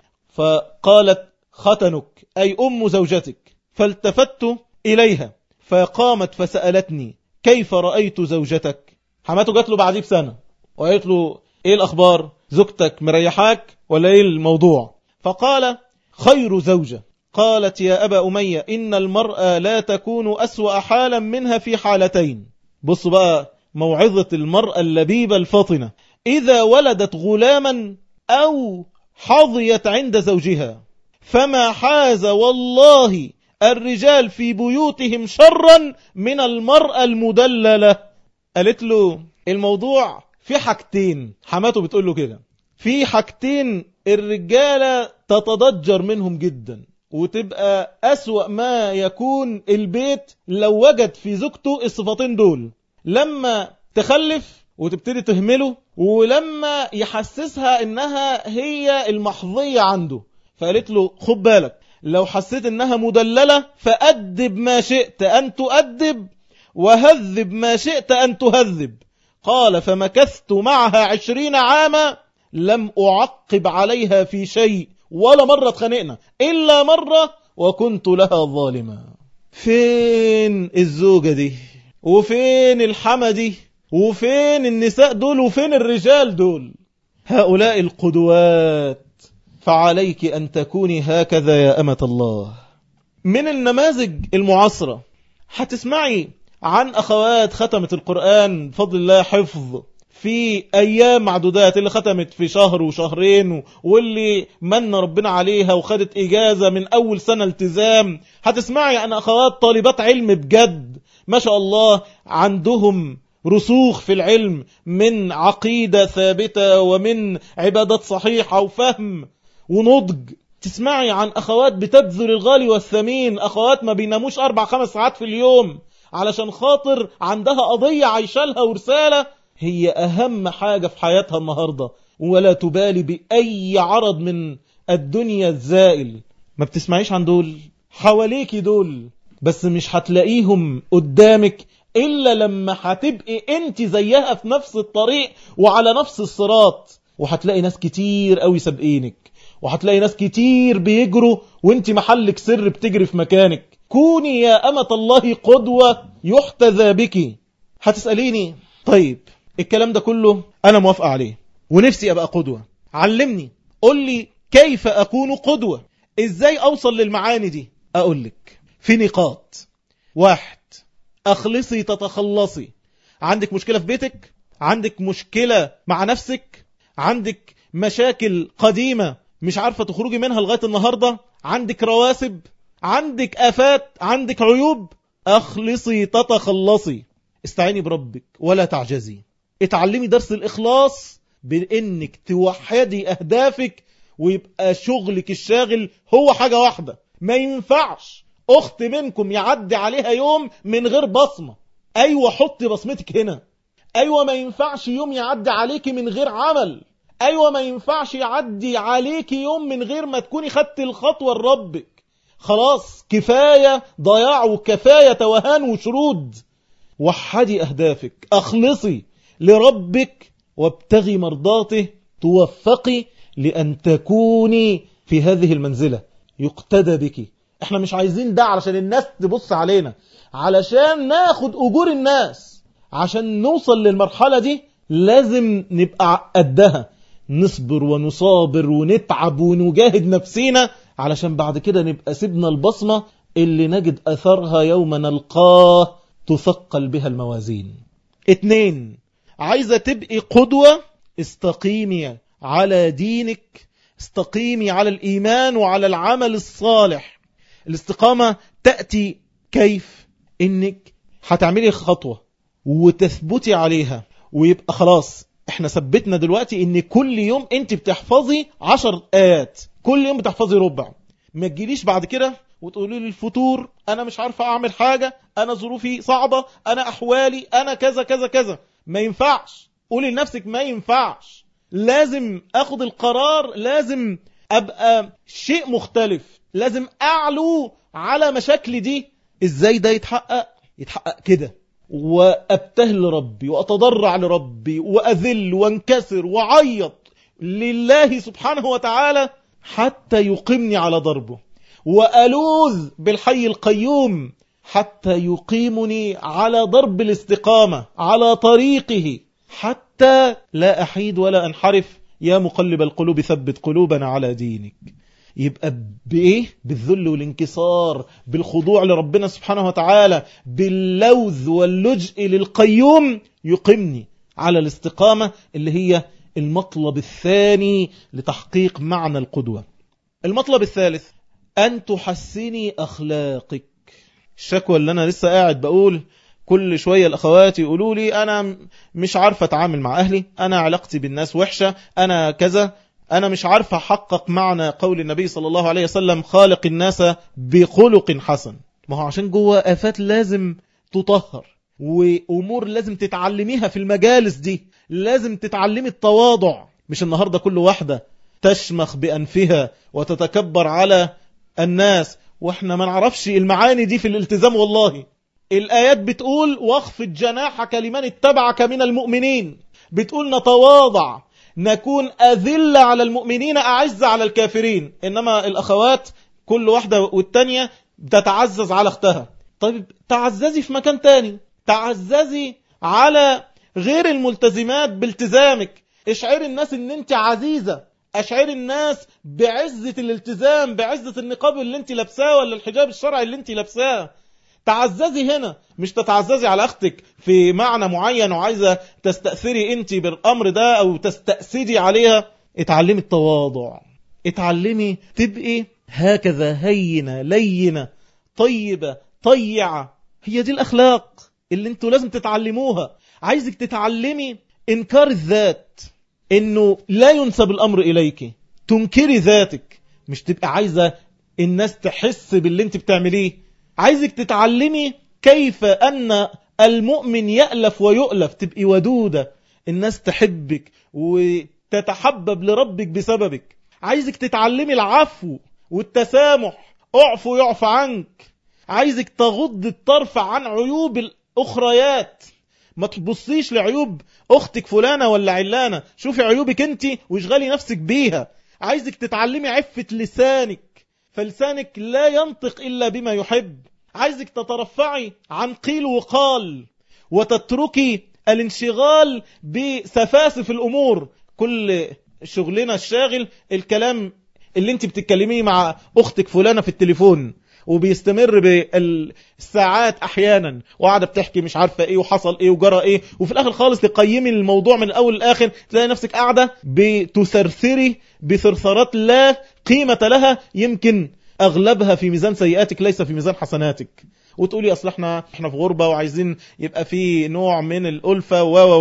[SPEAKER 1] فقالت: ختنك، أي أم زوجتك. فالتفت إليها فقامت فسألتني: كيف رأيت زوجتك؟ حماته جات له بعديه بسنة وقالت له: إيه الأخبار؟ زوجتك مريحاك ولا إيه الموضوع؟ فقال: خير زوجة. قالت: يا أبا أمية، إن المرأة لا تكون أسوأ حالا منها في حالتين. بص بقى موعظة المرأة اللبيبة الفاطنة: إذا ولدت غلاما أو حظيت عند زوجها، فما حاز والله الرجال في بيوتهم شرا من المرأة المدللة. قالت له: الموضوع في حاجتين، حماته بتقول له كده، في حاجتين الرجالة تتضجر منهم جدا، وتبقى أسوأ ما يكون البيت لو وجد في زوجته الصفتين دول: لما تخلف وتبتدي تهمله، ولما يحسسها انها هي المحظية عنده. فقالت له: خد بالك، لو حسيت انها مدللة فأدب ما شئت أن تؤدب، وهذب ما شئت أن تهذب. قال: فمكثت معها 20 عاما لم أعقب عليها في شيء، ولا مرة اتخانقنا إلا مرة وكنت لها ظالما. فين الزوجة دي؟ وفين الحمى دي؟ وفين النساء دول وفين الرجال دول؟ هؤلاء القدوات، فعليك أن تكوني هكذا يا أمة الله. من النماذج المعاصرة هتسمعي عن أخوات ختمت القرآن بفضل الله حفظ في أيام معدودات، اللي ختمت في شهر وشهرين، واللي من ربنا عليها وخدت إجازة من أول سنة التزام. هتسمعي عن أخوات طالبات علم بجد ما شاء الله، عندهم رسوخ في العلم من عقيدة ثابتة ومن عبادات صحيحة وفهم ونضج. تسمعي عن أخوات بتبذل الغالي والثمين، أخوات ما بيناموش 4-5 ساعات في اليوم علشان خاطر عندها قضية عايشالها ورسالة هي أهم حاجة في حياتها النهاردة، ولا تبالي بأي عرض من الدنيا الزائل. ما بتسمعيش عن دول؟ حواليك دول، بس مش هتلاقيهم قدامك إلا لما هتبقي انت زيها في نفس الطريق وعلى نفس الصراط. وهتلاقي ناس كتير قوي سابقينك، وهتلاقي ناس كتير بيجروا وانت محلك سر بتجري في مكانك. كوني يا أمة الله قدوة يحتذى بك. هتسأليني طيب الكلام ده كله أنا موافق عليه ونفسي أبقى قدوة، علمني، قل لي كيف أكون قدوة، إزاي أوصل للمعاني دي؟ أقول لك في نقاط. 1، أخلصي تتخلصي. عندك مشكلة في بيتك، عندك مشكلة مع نفسك، عندك مشاكل قديمة مش عارفة تخرجي منها لغاية النهاردة، عندك رواسب، عندك آفات، عندك عيوب، أخلصي تتخلصي. استعيني بربك ولا تعجزي. اتعلمي درس الإخلاص بأنك توحدي أهدافك ويبقى شغلك الشاغل هو حاجة واحدة. ما ينفعش أخت منكم يعدي عليها يوم من غير بصمة. أيوة حطي بصمتك هنا. أيوة ما ينفعش يوم يعدي عليك من غير عمل. أيوة ما ينفعش يعدي عليك يوم من غير ما تكوني خدت الخطوة لربك. خلاص كفاية ضياع وكفاية توهان وشرود. وحدي أهدافك، أخلصي لربك وابتغي مرضاته، توفقي لأن تكوني في هذه المنزلة يقتدى بك. احنا مش عايزين ده علشان الناس تبص علينا، علشان ناخد أجور الناس. عشان نوصل للمرحلة دي لازم نبقى قدها، نصبر ونصابر ونتعب ونجاهد نفسينا علشان بعد كده نبقى سيبنا البصمة اللي نجد أثرها يوم نلقاه تثقل بها الموازين. 2، عايزة تبقي قدوة، استقيمي على دينك، استقيمي على الإيمان وعلى العمل الصالح. الاستقامة تأتي كيف؟ إنك هتعملي خطوة وتثبتي عليها، ويبقى خلاص احنا ثبتنا دلوقتي ان كل يوم انت بتحفظي 10 آيات، كل يوم بتحفظي ربع. ما تجيليش بعد كده وتقولي لي الفتور، انا مش عارفة اعمل حاجة، انا ظروفي صعبة، انا احوالي، انا كذا كذا كذا. ما ينفعش. قولي لنفسك ما ينفعش. لازم اخد القرار، لازم ابقى شيء مختلف، لازم اعلو على مشاكل دي. ازاي ده يتحقق؟ يتحقق كده، وابتهل لربي واتضرع لربي واذل وانكسر وعيط لله سبحانه وتعالى حتى يقيمني على ضربه، وألوذ بالحي القيوم حتى يقيمني على ضرب الاستقامة على طريقه، حتى لا أحيد ولا أنحرف. يا مقلب القلوب ثبت قلوبنا على دينك. يبقى بإيه؟ بالذل والانكسار، بالخضوع لربنا سبحانه وتعالى، باللوذ واللجء للقيوم يقيمني على الاستقامة اللي هي المطلب الثاني لتحقيق معنى القدوة. المطلب الثالث أن تحسني أخلاقك. الشكوى اللي أنا لسه قاعد بقول كل شوية الأخوات يقولوا لي أنا مش عارفة أتعامل مع أهلي، أنا علاقتي بالناس وحشة، أنا كذا، أنا مش عارفة أحقق معنى قول النبي صلى الله عليه وسلم خالق الناس بخلق حسن. ما هو عشان جوه آفات لازم تطهر، وأمور لازم تتعلميها في المجالس دي. لازم تتعلمي التواضع. مش النهاردة كل واحدة تشمخ بأنفها وتتكبر على الناس واحنا ما نعرفش المعاني دي في الالتزام. والله الآيات بتقول واخفض جناحك لمن اتبعك من المؤمنين، بتقول نتواضع، نكون أذل على المؤمنين أعز على الكافرين. إنما الأخوات كل واحدة والتانية تتعزز على اختها. طيب تعززي في مكان تاني، تعززي على غير الملتزمات بالتزامك. اشعري الناس ان انت عزيزة، اشعري الناس بعزة الالتزام، بعزة النقاب اللي انت لابساه ولا الحجاب الشرعي اللي انت لابساه. تعززي هنا، مش تتعززي على اختك في معنى معين وعايزة تستأثري انت بالامر ده او تستأسدي عليها. اتعلمي التواضع، اتعلمي تبقي هكذا هينة لينة طيبة طيعة. هي دي الأخلاق اللي انتوا لازم تتعلموها. عايزك تتعلمي إنكار الذات، إنه لا ينسب الأمر إليك، تنكري ذاتك، مش تبقى عايزة الناس تحس باللي انت بتعمليه. عايزك تتعلمي كيف أن المؤمن يألف ويؤلف، تبقي ودودة، الناس تحبك وتتحبب لربك بسببك. عايزك تتعلمي العفو والتسامح، اعفو يعفى عنك. عايزك تغض الطرف عن عيوب الأخريات، ما تبصيش لعيوب أختك فلانة ولا علانة، شوفي عيوبك انت واشغلي نفسك بيها. عايزك تتعلمي عفة لسانك، فلسانك لا ينطق إلا بما يحب. عايزك تترفعي عن قيل وقال وتتركي الانشغال بسفاسف الأمور. كل شغلنا الشاغل الكلام اللي انت بتتكلميه مع أختك فلانة في التليفون، وبيستمر بالساعات احيانا، وقاعده بتحكي مش عارفه ايه وحصل ايه وجرى ايه، وفي الاخر خالص تقيمي الموضوع من الاول للاخر تلاقي نفسك قاعده بتثرثري بثرثرات لا قيمه لها، يمكن اغلبها في ميزان سيئاتك ليس في ميزان حسناتك. وتقولي اصل احنا في غربه وعايزين يبقى في نوع من الالفه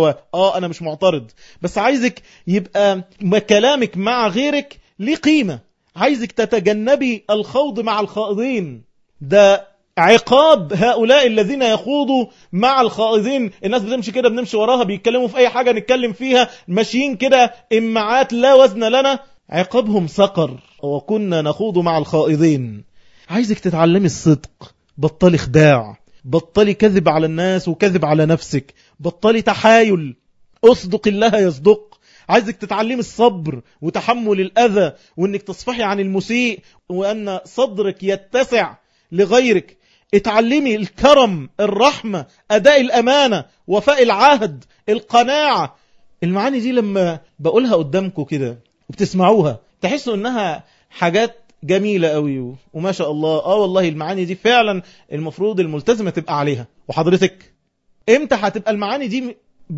[SPEAKER 1] انا مش معترض، بس عايزك يبقى كلامك مع غيرك ليه قيمه. عايزك تتجنبي الخوض مع الخائضين، ده عقاب هؤلاء الذين يخوضوا مع الخائضين. الناس بتمشي كده بنمشي وراها، بيتكلموا في اي حاجة نتكلم فيها، ماشيين كده امعات لا وزن لنا، عقابهم سقر. وكنا نخوض مع الخائضين. عايزك تتعلمي الصدق، بطلي خداع، بطلي كذب على الناس وكذب على نفسك، بطلي تحايل، اصدق الله يصدق. عايزك تتعلمي الصبر وتحمل الأذى، وانك تصفحي عن المسيء، وأن صدرك يتسع لغيرك. اتعلمي الكرم، الرحمة، أداء الأمانة، وفاء العهد، القناعة. المعاني دي لما بقولها قدامكم كده وبتسمعوها تحسوا انها حاجات جميلة قوي وما شاء الله. والله المعاني دي فعلا المفروض الملتزمة تبقى عليها. وحضرتك امتى هتبقى المعاني دي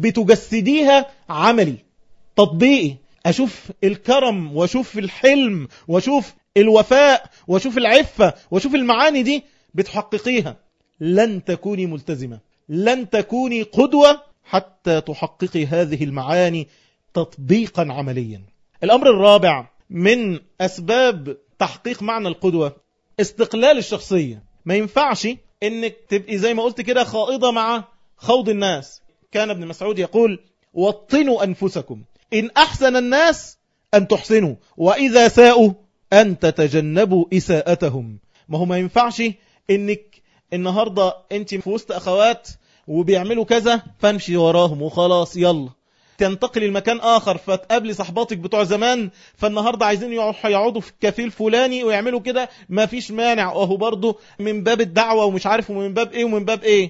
[SPEAKER 1] بتجسديها عملي تطبيقي؟ أشوف الكرم وأشوف الحلم وأشوف الوفاء وأشوف العفة وأشوف المعاني دي بتحققيها. لن تكوني ملتزمة، لن تكوني قدوة حتى تحققي هذه المعاني تطبيقا عمليا. الأمر الرابع من أسباب تحقيق معنى القدوة استقلال الشخصية. ما ينفعش إنك تبقي زي ما قلت كده خائضة مع خوض الناس. كان ابن مسعود يقول: وطنوا أنفسكم، إن أحسن الناس أن تحسنوا، وإذا ساءوا أن تتجنبوا إساءتهم. ما هو ما ينفعش إنك النهاردة أنت في وسط أخوات وبيعملوا كذا فامشي وراهم وخلاص، يلا تنتقل المكان آخر فتقابلي صحباتك بتوع زمان، فالنهاردة عايزين يقعدوا في الكافيه الفلاني ويعملوا كده، ما فيش مانع، وهو برضو من باب الدعوة ومش عارف ومن باب إيه ومن باب إيه.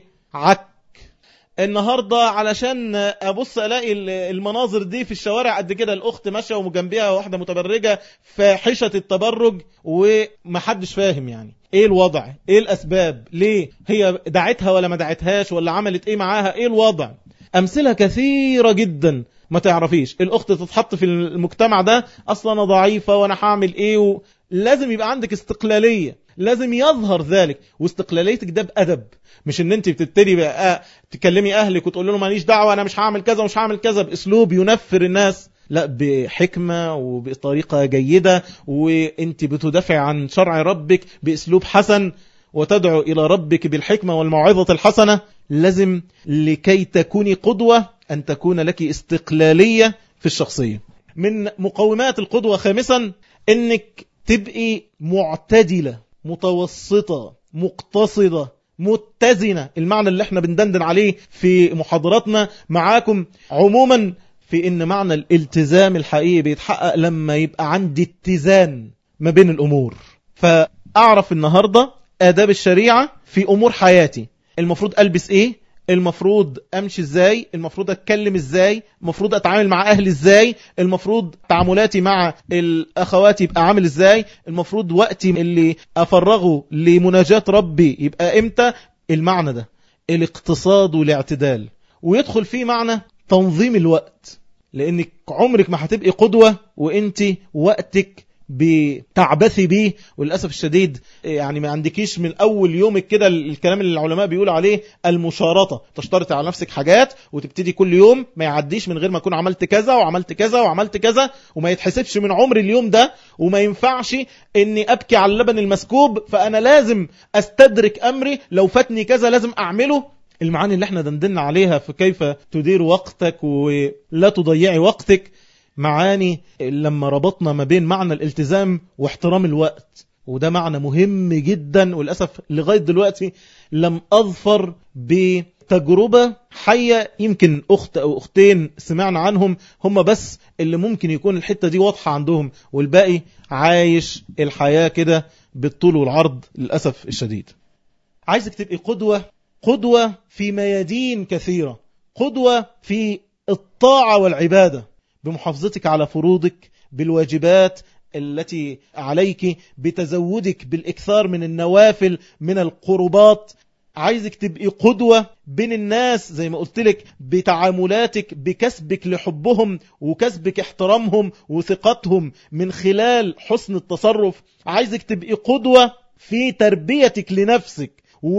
[SPEAKER 1] النهاردة علشان أبص ألاقي المناظر دي في الشوارع قد كده، الأخت ماشية ومجنبها واحدة متبرجة فاحشة التبرج ومحدش فاهم يعني إيه الوضع، إيه الأسباب، ليه هي دعتها ولا ما دعتهاش ولا عملت إيه معاها، إيه الوضع. أمثلة كثيرة جدا ما تعرفيش. الأخت تتحط في المجتمع ده أصلا أنا ضعيفة وأنا هعمل إيه لازم يبقى عندك استقلالية، لازم يظهر ذلك. واستقلاليتك ده بأدب، مش ان انت بتبتدي بقى تكلمي اهلك وتقول لهم ماليش دعوه انا مش هعمل كذا ومش هعمل كذا باسلوب ينفر الناس، لا، بحكمه وبطريقه جيده، وانت بتدافع عن شرع ربك باسلوب حسن وتدعو الى ربك بالحكمه والموعظه الحسنه. لازم لكي تكوني قدوه ان تكون لك استقلاليه في الشخصيه. من مقومات القدوه خامسا انك تبقي معتدله، متوسطه، مقتصده، متزنة، المعنى اللي احنا بندندن عليه في محاضراتنا معاكم عموما، في ان معنى الالتزام الحقيقي بيتحقق لما يبقى عندي اتزان ما بين الامور. فاعرف النهاردة آداب الشريعة في امور حياتي، المفروض البس ايه، المفروض امشي ازاي، المفروض اتكلم ازاي، المفروض اتعامل مع اهلي ازاي، المفروض تعاملاتي مع الاخوات يبقى عامل ازاي، المفروض وقتي اللي افرغه لمناجاة ربي يبقى امتى. المعنى ده الاقتصاد والاعتدال، ويدخل فيه معنى تنظيم الوقت، لانك عمرك ما هتبقي قدوة وانت وقتك بتعبثي بيه. وللأسف الشديد يعني ما عندكيش من أول يومك كده الكلام اللي العلماء بيقول عليه المشارطة، تشترط على نفسك حاجات وتبتدي كل يوم ما يعديش من غير ما أكون عملت كذا وعملت كذا وعملت كذا، وما يتحسبش من عمر اليوم ده، وما ينفعش إني أبكي على اللبن المسكوب، فأنا لازم أستدرك أمري، لو فاتني كذا لازم أعمله. المعاني اللي احنا دندنا عليها في كيف تدير وقتك ولا تضيعي وقتك، معاني لما ربطنا ما بين معنى الالتزام واحترام الوقت، وده معنى مهم جدا. وللأسف لغاية دلوقتي لم أظفر بتجربة حية، يمكن أخت أو أختين سمعنا عنهم، هم بس اللي ممكن يكون الحتة دي واضحة عندهم، والباقي عايش الحياة كده بالطول والعرض للأسف الشديد. عايزك تبقي قدوة في ميادين كثيرة، قدوة في الطاعة والعبادة، بمحافظتك على فروضك، بالواجبات التي عليك، بتزودك بالإكثار من النوافل من القربات. عايزك تبقي قدوة بين الناس زي ما قلت لك، بتعاملاتك، بكسبك لحبهم وكسبك احترامهم وثقتهم من خلال حسن التصرف. عايزك تبقي قدوة في تربيتك لنفسك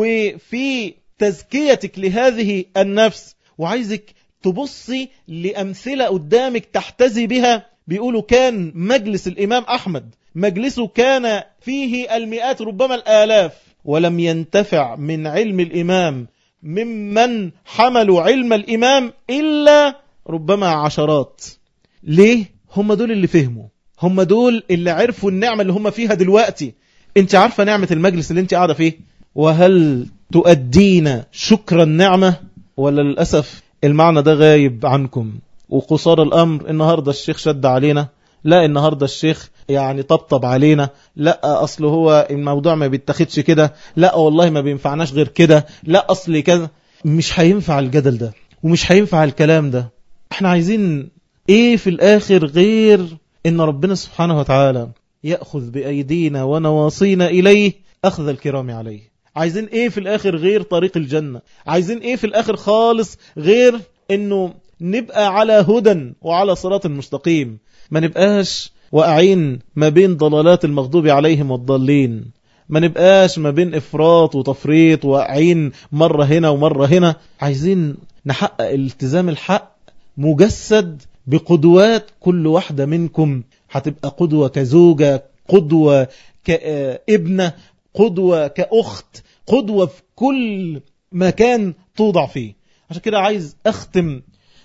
[SPEAKER 1] وفي تزكيتك لهذه النفس. وعايزك تبصي لأمثلة قدامك تحتذي بها. بيقولوا كان مجلس الإمام أحمد مجلسه كان فيه المئات ربما الآلاف، ولم ينتفع من علم الإمام ممن حملوا علم الإمام إلا ربما عشرات. ليه؟ هم دول اللي فهموا، هم دول اللي عرفوا النعمة اللي هم فيها دلوقتي. انت عارفة نعمة المجلس اللي انت قاعدة فيه؟ وهل تؤدين شكر النعمة؟ ولا للأسف المعنى ده غايب عنكم؟ وقصار الأمر النهاردة الشيخ شد علينا، لا النهاردة الشيخ يعني طبطب علينا، لا أصل هو الموضوع ما بيتخدش كده، لا والله ما بينفعناش غير كده، لا أصل كذا. مش هينفع الجدل ده ومش هينفع الكلام ده. احنا عايزين ايه في الآخر غير ان ربنا سبحانه وتعالى يأخذ بأيدينا ونواصينا إليه أخذ الكرام عليه. عايزين ايه في الآخر غير طريق الجنة؟ عايزين ايه في الآخر خالص غير انه نبقى على هدى وعلى صراط المستقيم، ما نبقاش واقعين ما بين ضلالات المغضوب عليهم والضالين، ما نبقاش ما بين إفراط وتفريط واقعين مرة هنا ومرة هنا. عايزين نحقق الالتزام الحق مجسد بقدوات. كل واحدة منكم هتبقى قدوة كزوجة، قدوة كابنة، قدوة كأخت، قدوة في كل مكان توضع فيه. عشان كده عايز أختم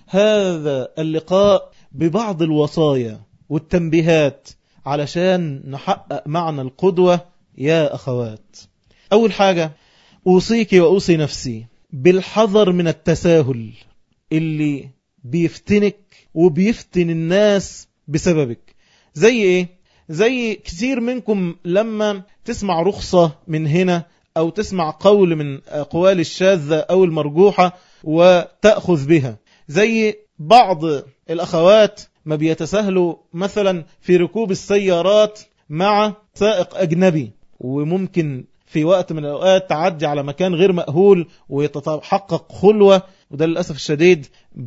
[SPEAKER 1] هذا اللقاء ببعض الوصايا والتنبيهات علشان نحقق معنى القدوة يا أخوات. أول حاجة، أوصيك وأوصي نفسي بالحذر من التساهل اللي بيفتنك وبيفتن الناس بسببك. زي إيه؟ زي كثير منكم لما تسمع رخصة من هنا أو تسمع قول من أقوال الشاذة أو المرجوحة وتأخذ بها. زي بعض الأخوات ما بيتساهلوا مثلا في ركوب السيارات مع سائق أجنبي، وممكن في وقت من الأوقات تعدي على مكان غير مأهول ويتحقق خلوة، وده للأسف الشديد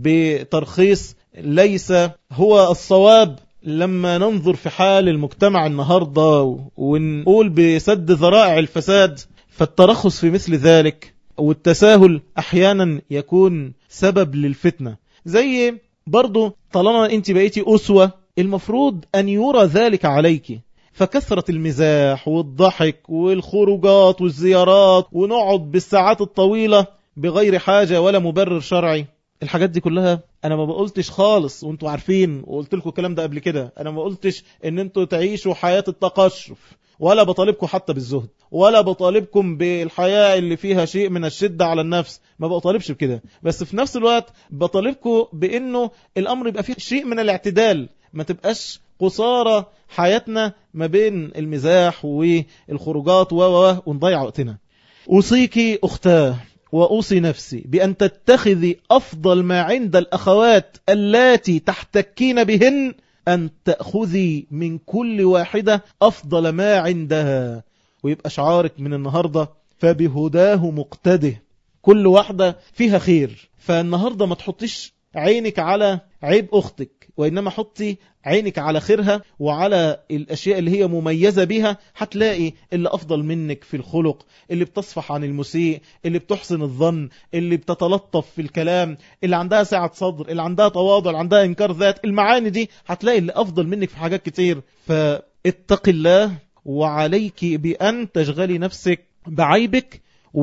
[SPEAKER 1] بترخيص ليس هو الصواب. لما ننظر في حال المجتمع النهاردة ونقول بسد ذرائع الفساد، فالترخص في مثل ذلك والتساهل أحيانا يكون سبب للفتنة. زي برضو طالما أنت بقيتي أسوة، المفروض أن يرى ذلك عليك، فكثرة المزاح والضحك والخروجات والزيارات ونقعد بالساعات الطويلة بغير حاجة ولا مبرر شرعي، الحاجات دي كلها أنا ما بقولتش خالص، وانتوا عارفين وقلت لكم الكلام ده قبل كده، أنا ما قلتش ان انتوا تعيشوا حياة التقشف، ولا بطالبكم حتى بالزهد، ولا بطالبكم بالحياة اللي فيها شيء من الشدة على النفس، ما بطالبش بكده. بس في نفس الوقت بطالبكم بأنه الأمر يبقى فيه شيء من الاعتدال، ما تبقاش قصارى حياتنا ما بين المزاح والخروجات ونضيع وقتنا. أوصيكي أختاه وأوصي نفسي بأن تتخذي أفضل ما عند الأخوات اللاتي تحتكين بهن، أن تأخذي من كل واحدة أفضل ما عندها، ويبقى شعارك من النهاردة فبهداه مقتده. كل واحدة فيها خير، فالنهاردة ما تحطيش عينك على عيب أختك، وإنما حطي عينك على خيرها وعلى الأشياء اللي هي مميزة بها. هتلاقي اللي أفضل منك في الخلق، اللي بتصفح عن المسيء، اللي بتحسن الظن، اللي بتتلطف في الكلام، اللي عندها سعة صدر، اللي عندها تواضع، اللي عندها إنكار ذات. المعاني دي هتلاقي اللي أفضل منك في حاجات كتير. فاتق الله، وعليك بأن تشغلي نفسك بعيبك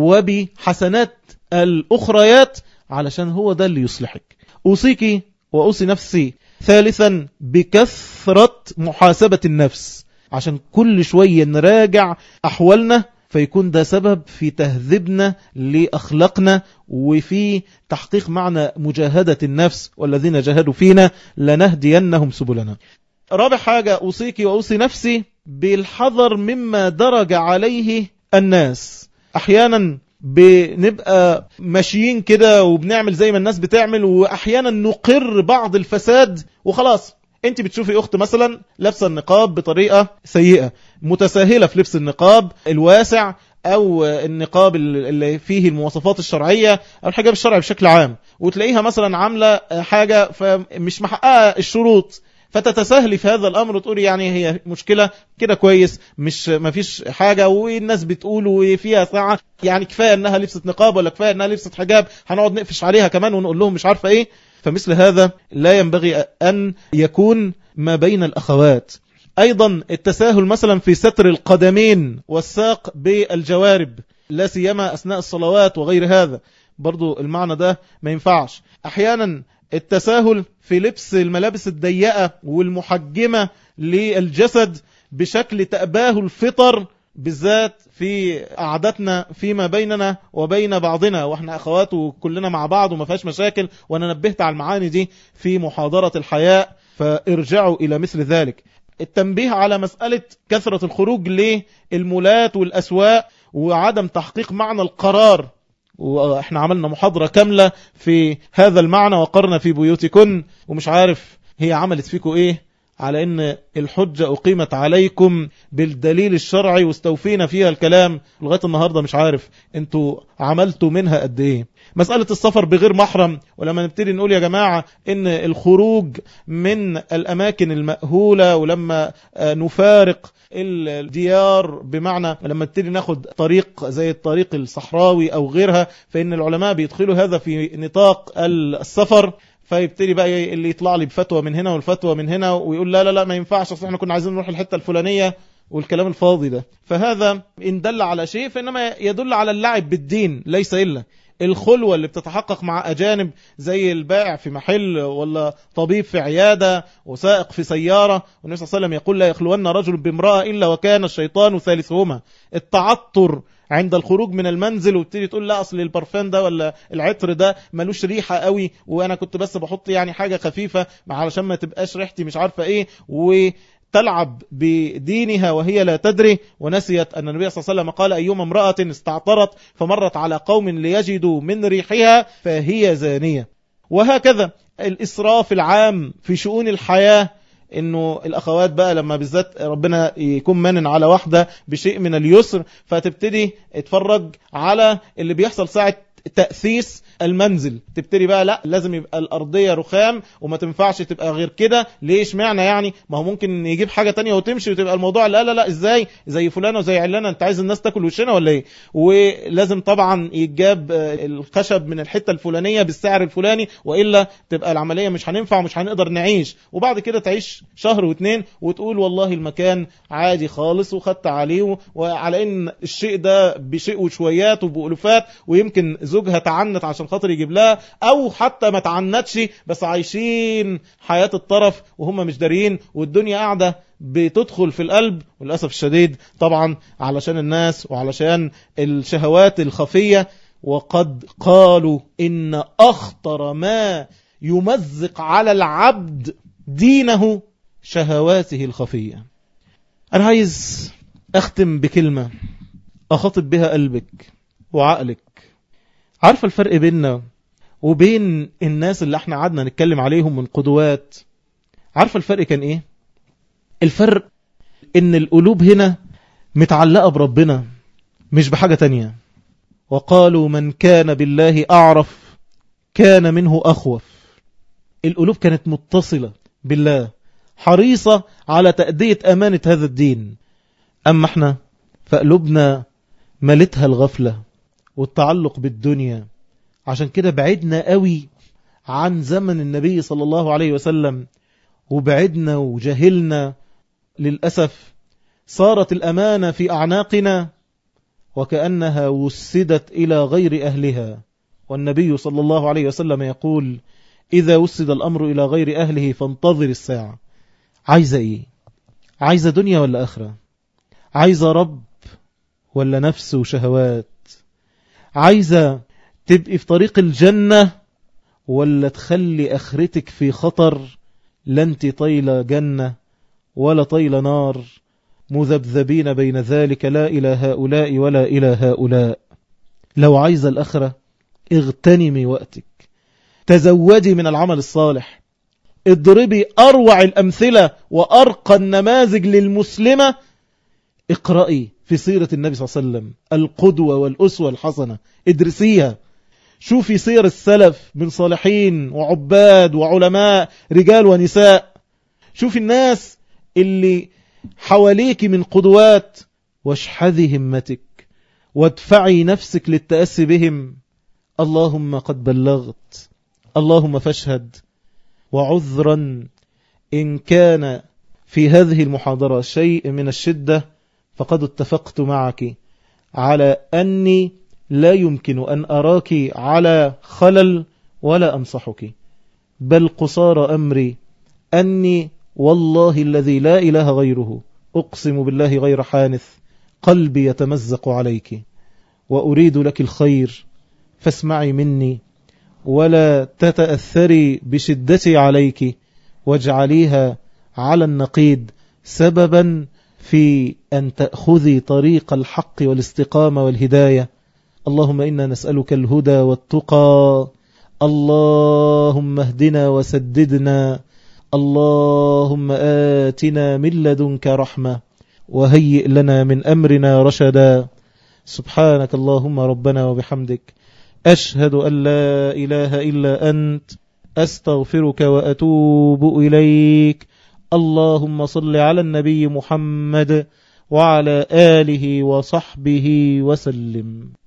[SPEAKER 1] وبحسنات الأخريات، علشان هو ده اللي يصلحك. أوصيك وأوصي نفسي ثالثا بكثرة محاسبة النفس، عشان كل شوية نراجع أحوالنا، فيكون ده سبب في تهذيبنا لأخلاقنا وفي تحقيق معنى مجاهدة النفس، والذين جاهدوا فينا لنهدينهم سبلنا. رابع حاجة أوصيك وأوصي نفسي بالحذر مما درج عليه الناس. أحيانا بنبقى ماشيين كده وبنعمل زي ما الناس بتعمل، وأحيانا نقر بعض الفساد وخلاص. انت بتشوفي أخت مثلا لابسه النقاب بطريقة سيئة، متساهلة في لبس النقاب الواسع أو النقاب اللي فيه المواصفات الشرعية أو الحجاب الشرعي بشكل عام، وتلاقيها مثلا عاملة حاجة فمش محققة الشروط، فتتساهلي في هذا الأمر وتقولي يعني هي مشكلة كده كويس، مش مفيش حاجة، والناس بتقول وفيها ساعة، يعني كفاية أنها لبست نقاب ولا كفاية أنها لبست حجاب، هنقعد نقفش عليها كمان ونقول لهم مش عارفة إيه. فمثل هذا لا ينبغي أن يكون ما بين الأخوات. أيضا التساهل مثلا في ستر القدمين والساق بالجوارب، لا سيما أثناء الصلوات وغير هذا، برضو المعنى ده ما ينفعش. أحيانا التساهل في لبس الملابس الضيقة والمحجمة للجسد بشكل تأباه الفطر، بالذات في قعدتنا فيما بيننا وبين بعضنا، واحنا أخوات وكلنا مع بعض وما فيهاش مشاكل، وانا نبهت على المعاني دي في محاضرة الحياء، فارجعوا إلى مثل ذلك. التنبيه على مسألة كثرة الخروج للمولات والأسواق وعدم تحقيق معنى القرار، واحنا عملنا محاضرة كاملة في هذا المعنى، وقرنا في بيوتكن، ومش عارف هي عملت فيكم ايه، على ان الحجة اقيمت عليكم بالدليل الشرعي واستوفينا فيها الكلام لغاية النهاردة، مش عارف انتوا عملتوا منها قد ايه. مسألة السفر بغير محرم، ولما نبتدي نقول يا جماعة ان الخروج من الاماكن المأهولة، ولما نفارق الديار، بمعنى لما نبتدي ناخد طريق زي الطريق الصحراوي او غيرها، فان العلماء بيدخلوا هذا في نطاق السفر، فيبتدي بقى اللي يطلع لي بفتوى من هنا والفتوى من هنا، ويقول لا لا لا ما ينفعش، اصل احنا كنا عايزين نروح الحتة الفلانية، والكلام الفاضي ده. فهذا إن دل على شيء فإنما يدل على اللعب بالدين، ليس إلا الخلوة اللي بتتحقق مع أجانب، زي البائع في محل، ولا طبيب في عيادة، وسائق في سيارة، والنبي صلى الله عليه وسلم يقول لا يخلون رجل بامرأة إلا وكان الشيطان ثالثهما. التعطر عند الخروج من المنزل، وبتدي تقول لا اصل البرفان ده ولا العطر ده ملوش ريحة قوي، وانا كنت بس بحط يعني حاجة خفيفة علشان ما تبقاش ريحتي مش عارفة ايه، وتلعب بدينها وهي لا تدري، ونسيت ان النبي صلى الله عليه وسلم قال ايما امرأة استعطرت فمرت على قوم ليجدوا من ريحها فهي زانية. وهكذا الإسراف العام في شؤون الحياة، انه الاخوات بقى لما بالذات ربنا يكون منن على واحدة بشيء من اليسر، فتبتدي اتفرج على اللي بيحصل ساعة تأثيس المنزل، تبتدي بقى لا لازم يبقى الأرضية رخام وما تنفعش تبقى غير كده. ليش معنى يعني؟ ما هو ممكن يجيب حاجة تانية وتمشي وتبقى الموضوع لا لا لا ازاي زي فلانة وزي علانة، انت عايز الناس تاكل وشنا ولا ايه؟ ولازم طبعا يتجاب الخشب من الحتة الفلانية بالسعر الفلاني، وإلا تبقى العملية مش هننفع ومش هنقدر نعيش. وبعد كده تعيش شهر واتنين وتقول والله المكان عادي خالص وخدت عليه، وعلى ان الشيء ده بشيء وشويات وبألوفات، ويمكن زوجها تعنت عشان خاطر يجيب لها، او حتى ما تعنتش بس عايشين حياة الطرف وهم مش دارين، والدنيا قاعدة بتدخل في القلب، وللأسف الشديد طبعا علشان الناس وعلشان الشهوات الخفية. وقد قالوا إن أخطر ما يمزق على العبد دينه شهواته الخفية. أنا عايز أختم بكلمة أخاطب بها قلبك وعقلك، عارفة الفرق بيننا وبين الناس اللي احنا قعدنا نتكلم عليهم من قدوات؟ عارفة الفرق كان ايه؟ الفرق ان القلوب هنا متعلقة بربنا مش بحاجة تانية. وقالوا من كان بالله أعرف كان منه أخوف. القلوب كانت متصلة بالله، حريصة على تأدية أمانة هذا الدين. أما احنا فقلوبنا ملتها الغفلة والتعلق بالدنيا. عشان كده بعدنا قوي عن زمن النبي صلى الله عليه وسلم، وبعدنا وجهلنا. للأسف صارت الأمانة في أعناقنا وكأنها وسدت إلى غير أهلها. والنبي صلى الله عليه وسلم يقول إذا وسد الأمر إلى غير أهله فانتظر الساعة. عايزة إيه؟ عايزة دنيا ولا آخرة؟ عايزة رب ولا نفس وشهوات؟ عايزة تبقي في طريق الجنة ولا تخلي آخرتك في خطر؟ لا انت طيلة جنة ولا طيلة نار، مذبذبين بين ذلك، لا إلى هؤلاء ولا إلى هؤلاء. لو عايزة الآخرة اغتنمي وقتك، تزودي من العمل الصالح، اضربي أروع الأمثلة وأرقى النماذج للمسلمة. اقرأي في سيرة النبي صلى الله عليه وسلم، القدوة والأسوة الحسنة، ادرسيها. شوفي سير السلف من صالحين وعباد وعلماء رجال ونساء. شوفي الناس اللي حواليك من قدوات، واشحذي همتك وادفعي نفسك للتأسي بهم. اللهم قد بلغت، اللهم فاشهد. وعذرا إن كان في هذه المحاضرة شيء من الشدة فقد اتفقت معك على أني لا يمكن أن أراك على خلل ولا أنصحك، بل قصار أمري أني والله الذي لا إله غيره أقسم بالله غير حانث قلبي يتمزق عليك وأريد لك الخير، فاسمعي مني ولا تتأثري بشدتي عليك، واجعليها على النقيض سببا في أن تأخذي طريق الحق والاستقامة والهداية. اللهم إنا نسألك الهدى والتقى، اللهم اهدنا وسددنا، اللهم آتنا من لدنك رحمة وهيئ لنا من أمرنا رشدا. سبحانك اللهم ربنا وبحمدك، أشهد أن لا إله إلا أنت، أستغفرك وأتوب إليك. اللهم صل على النبي محمد وعلى آله وصحبه وسلم.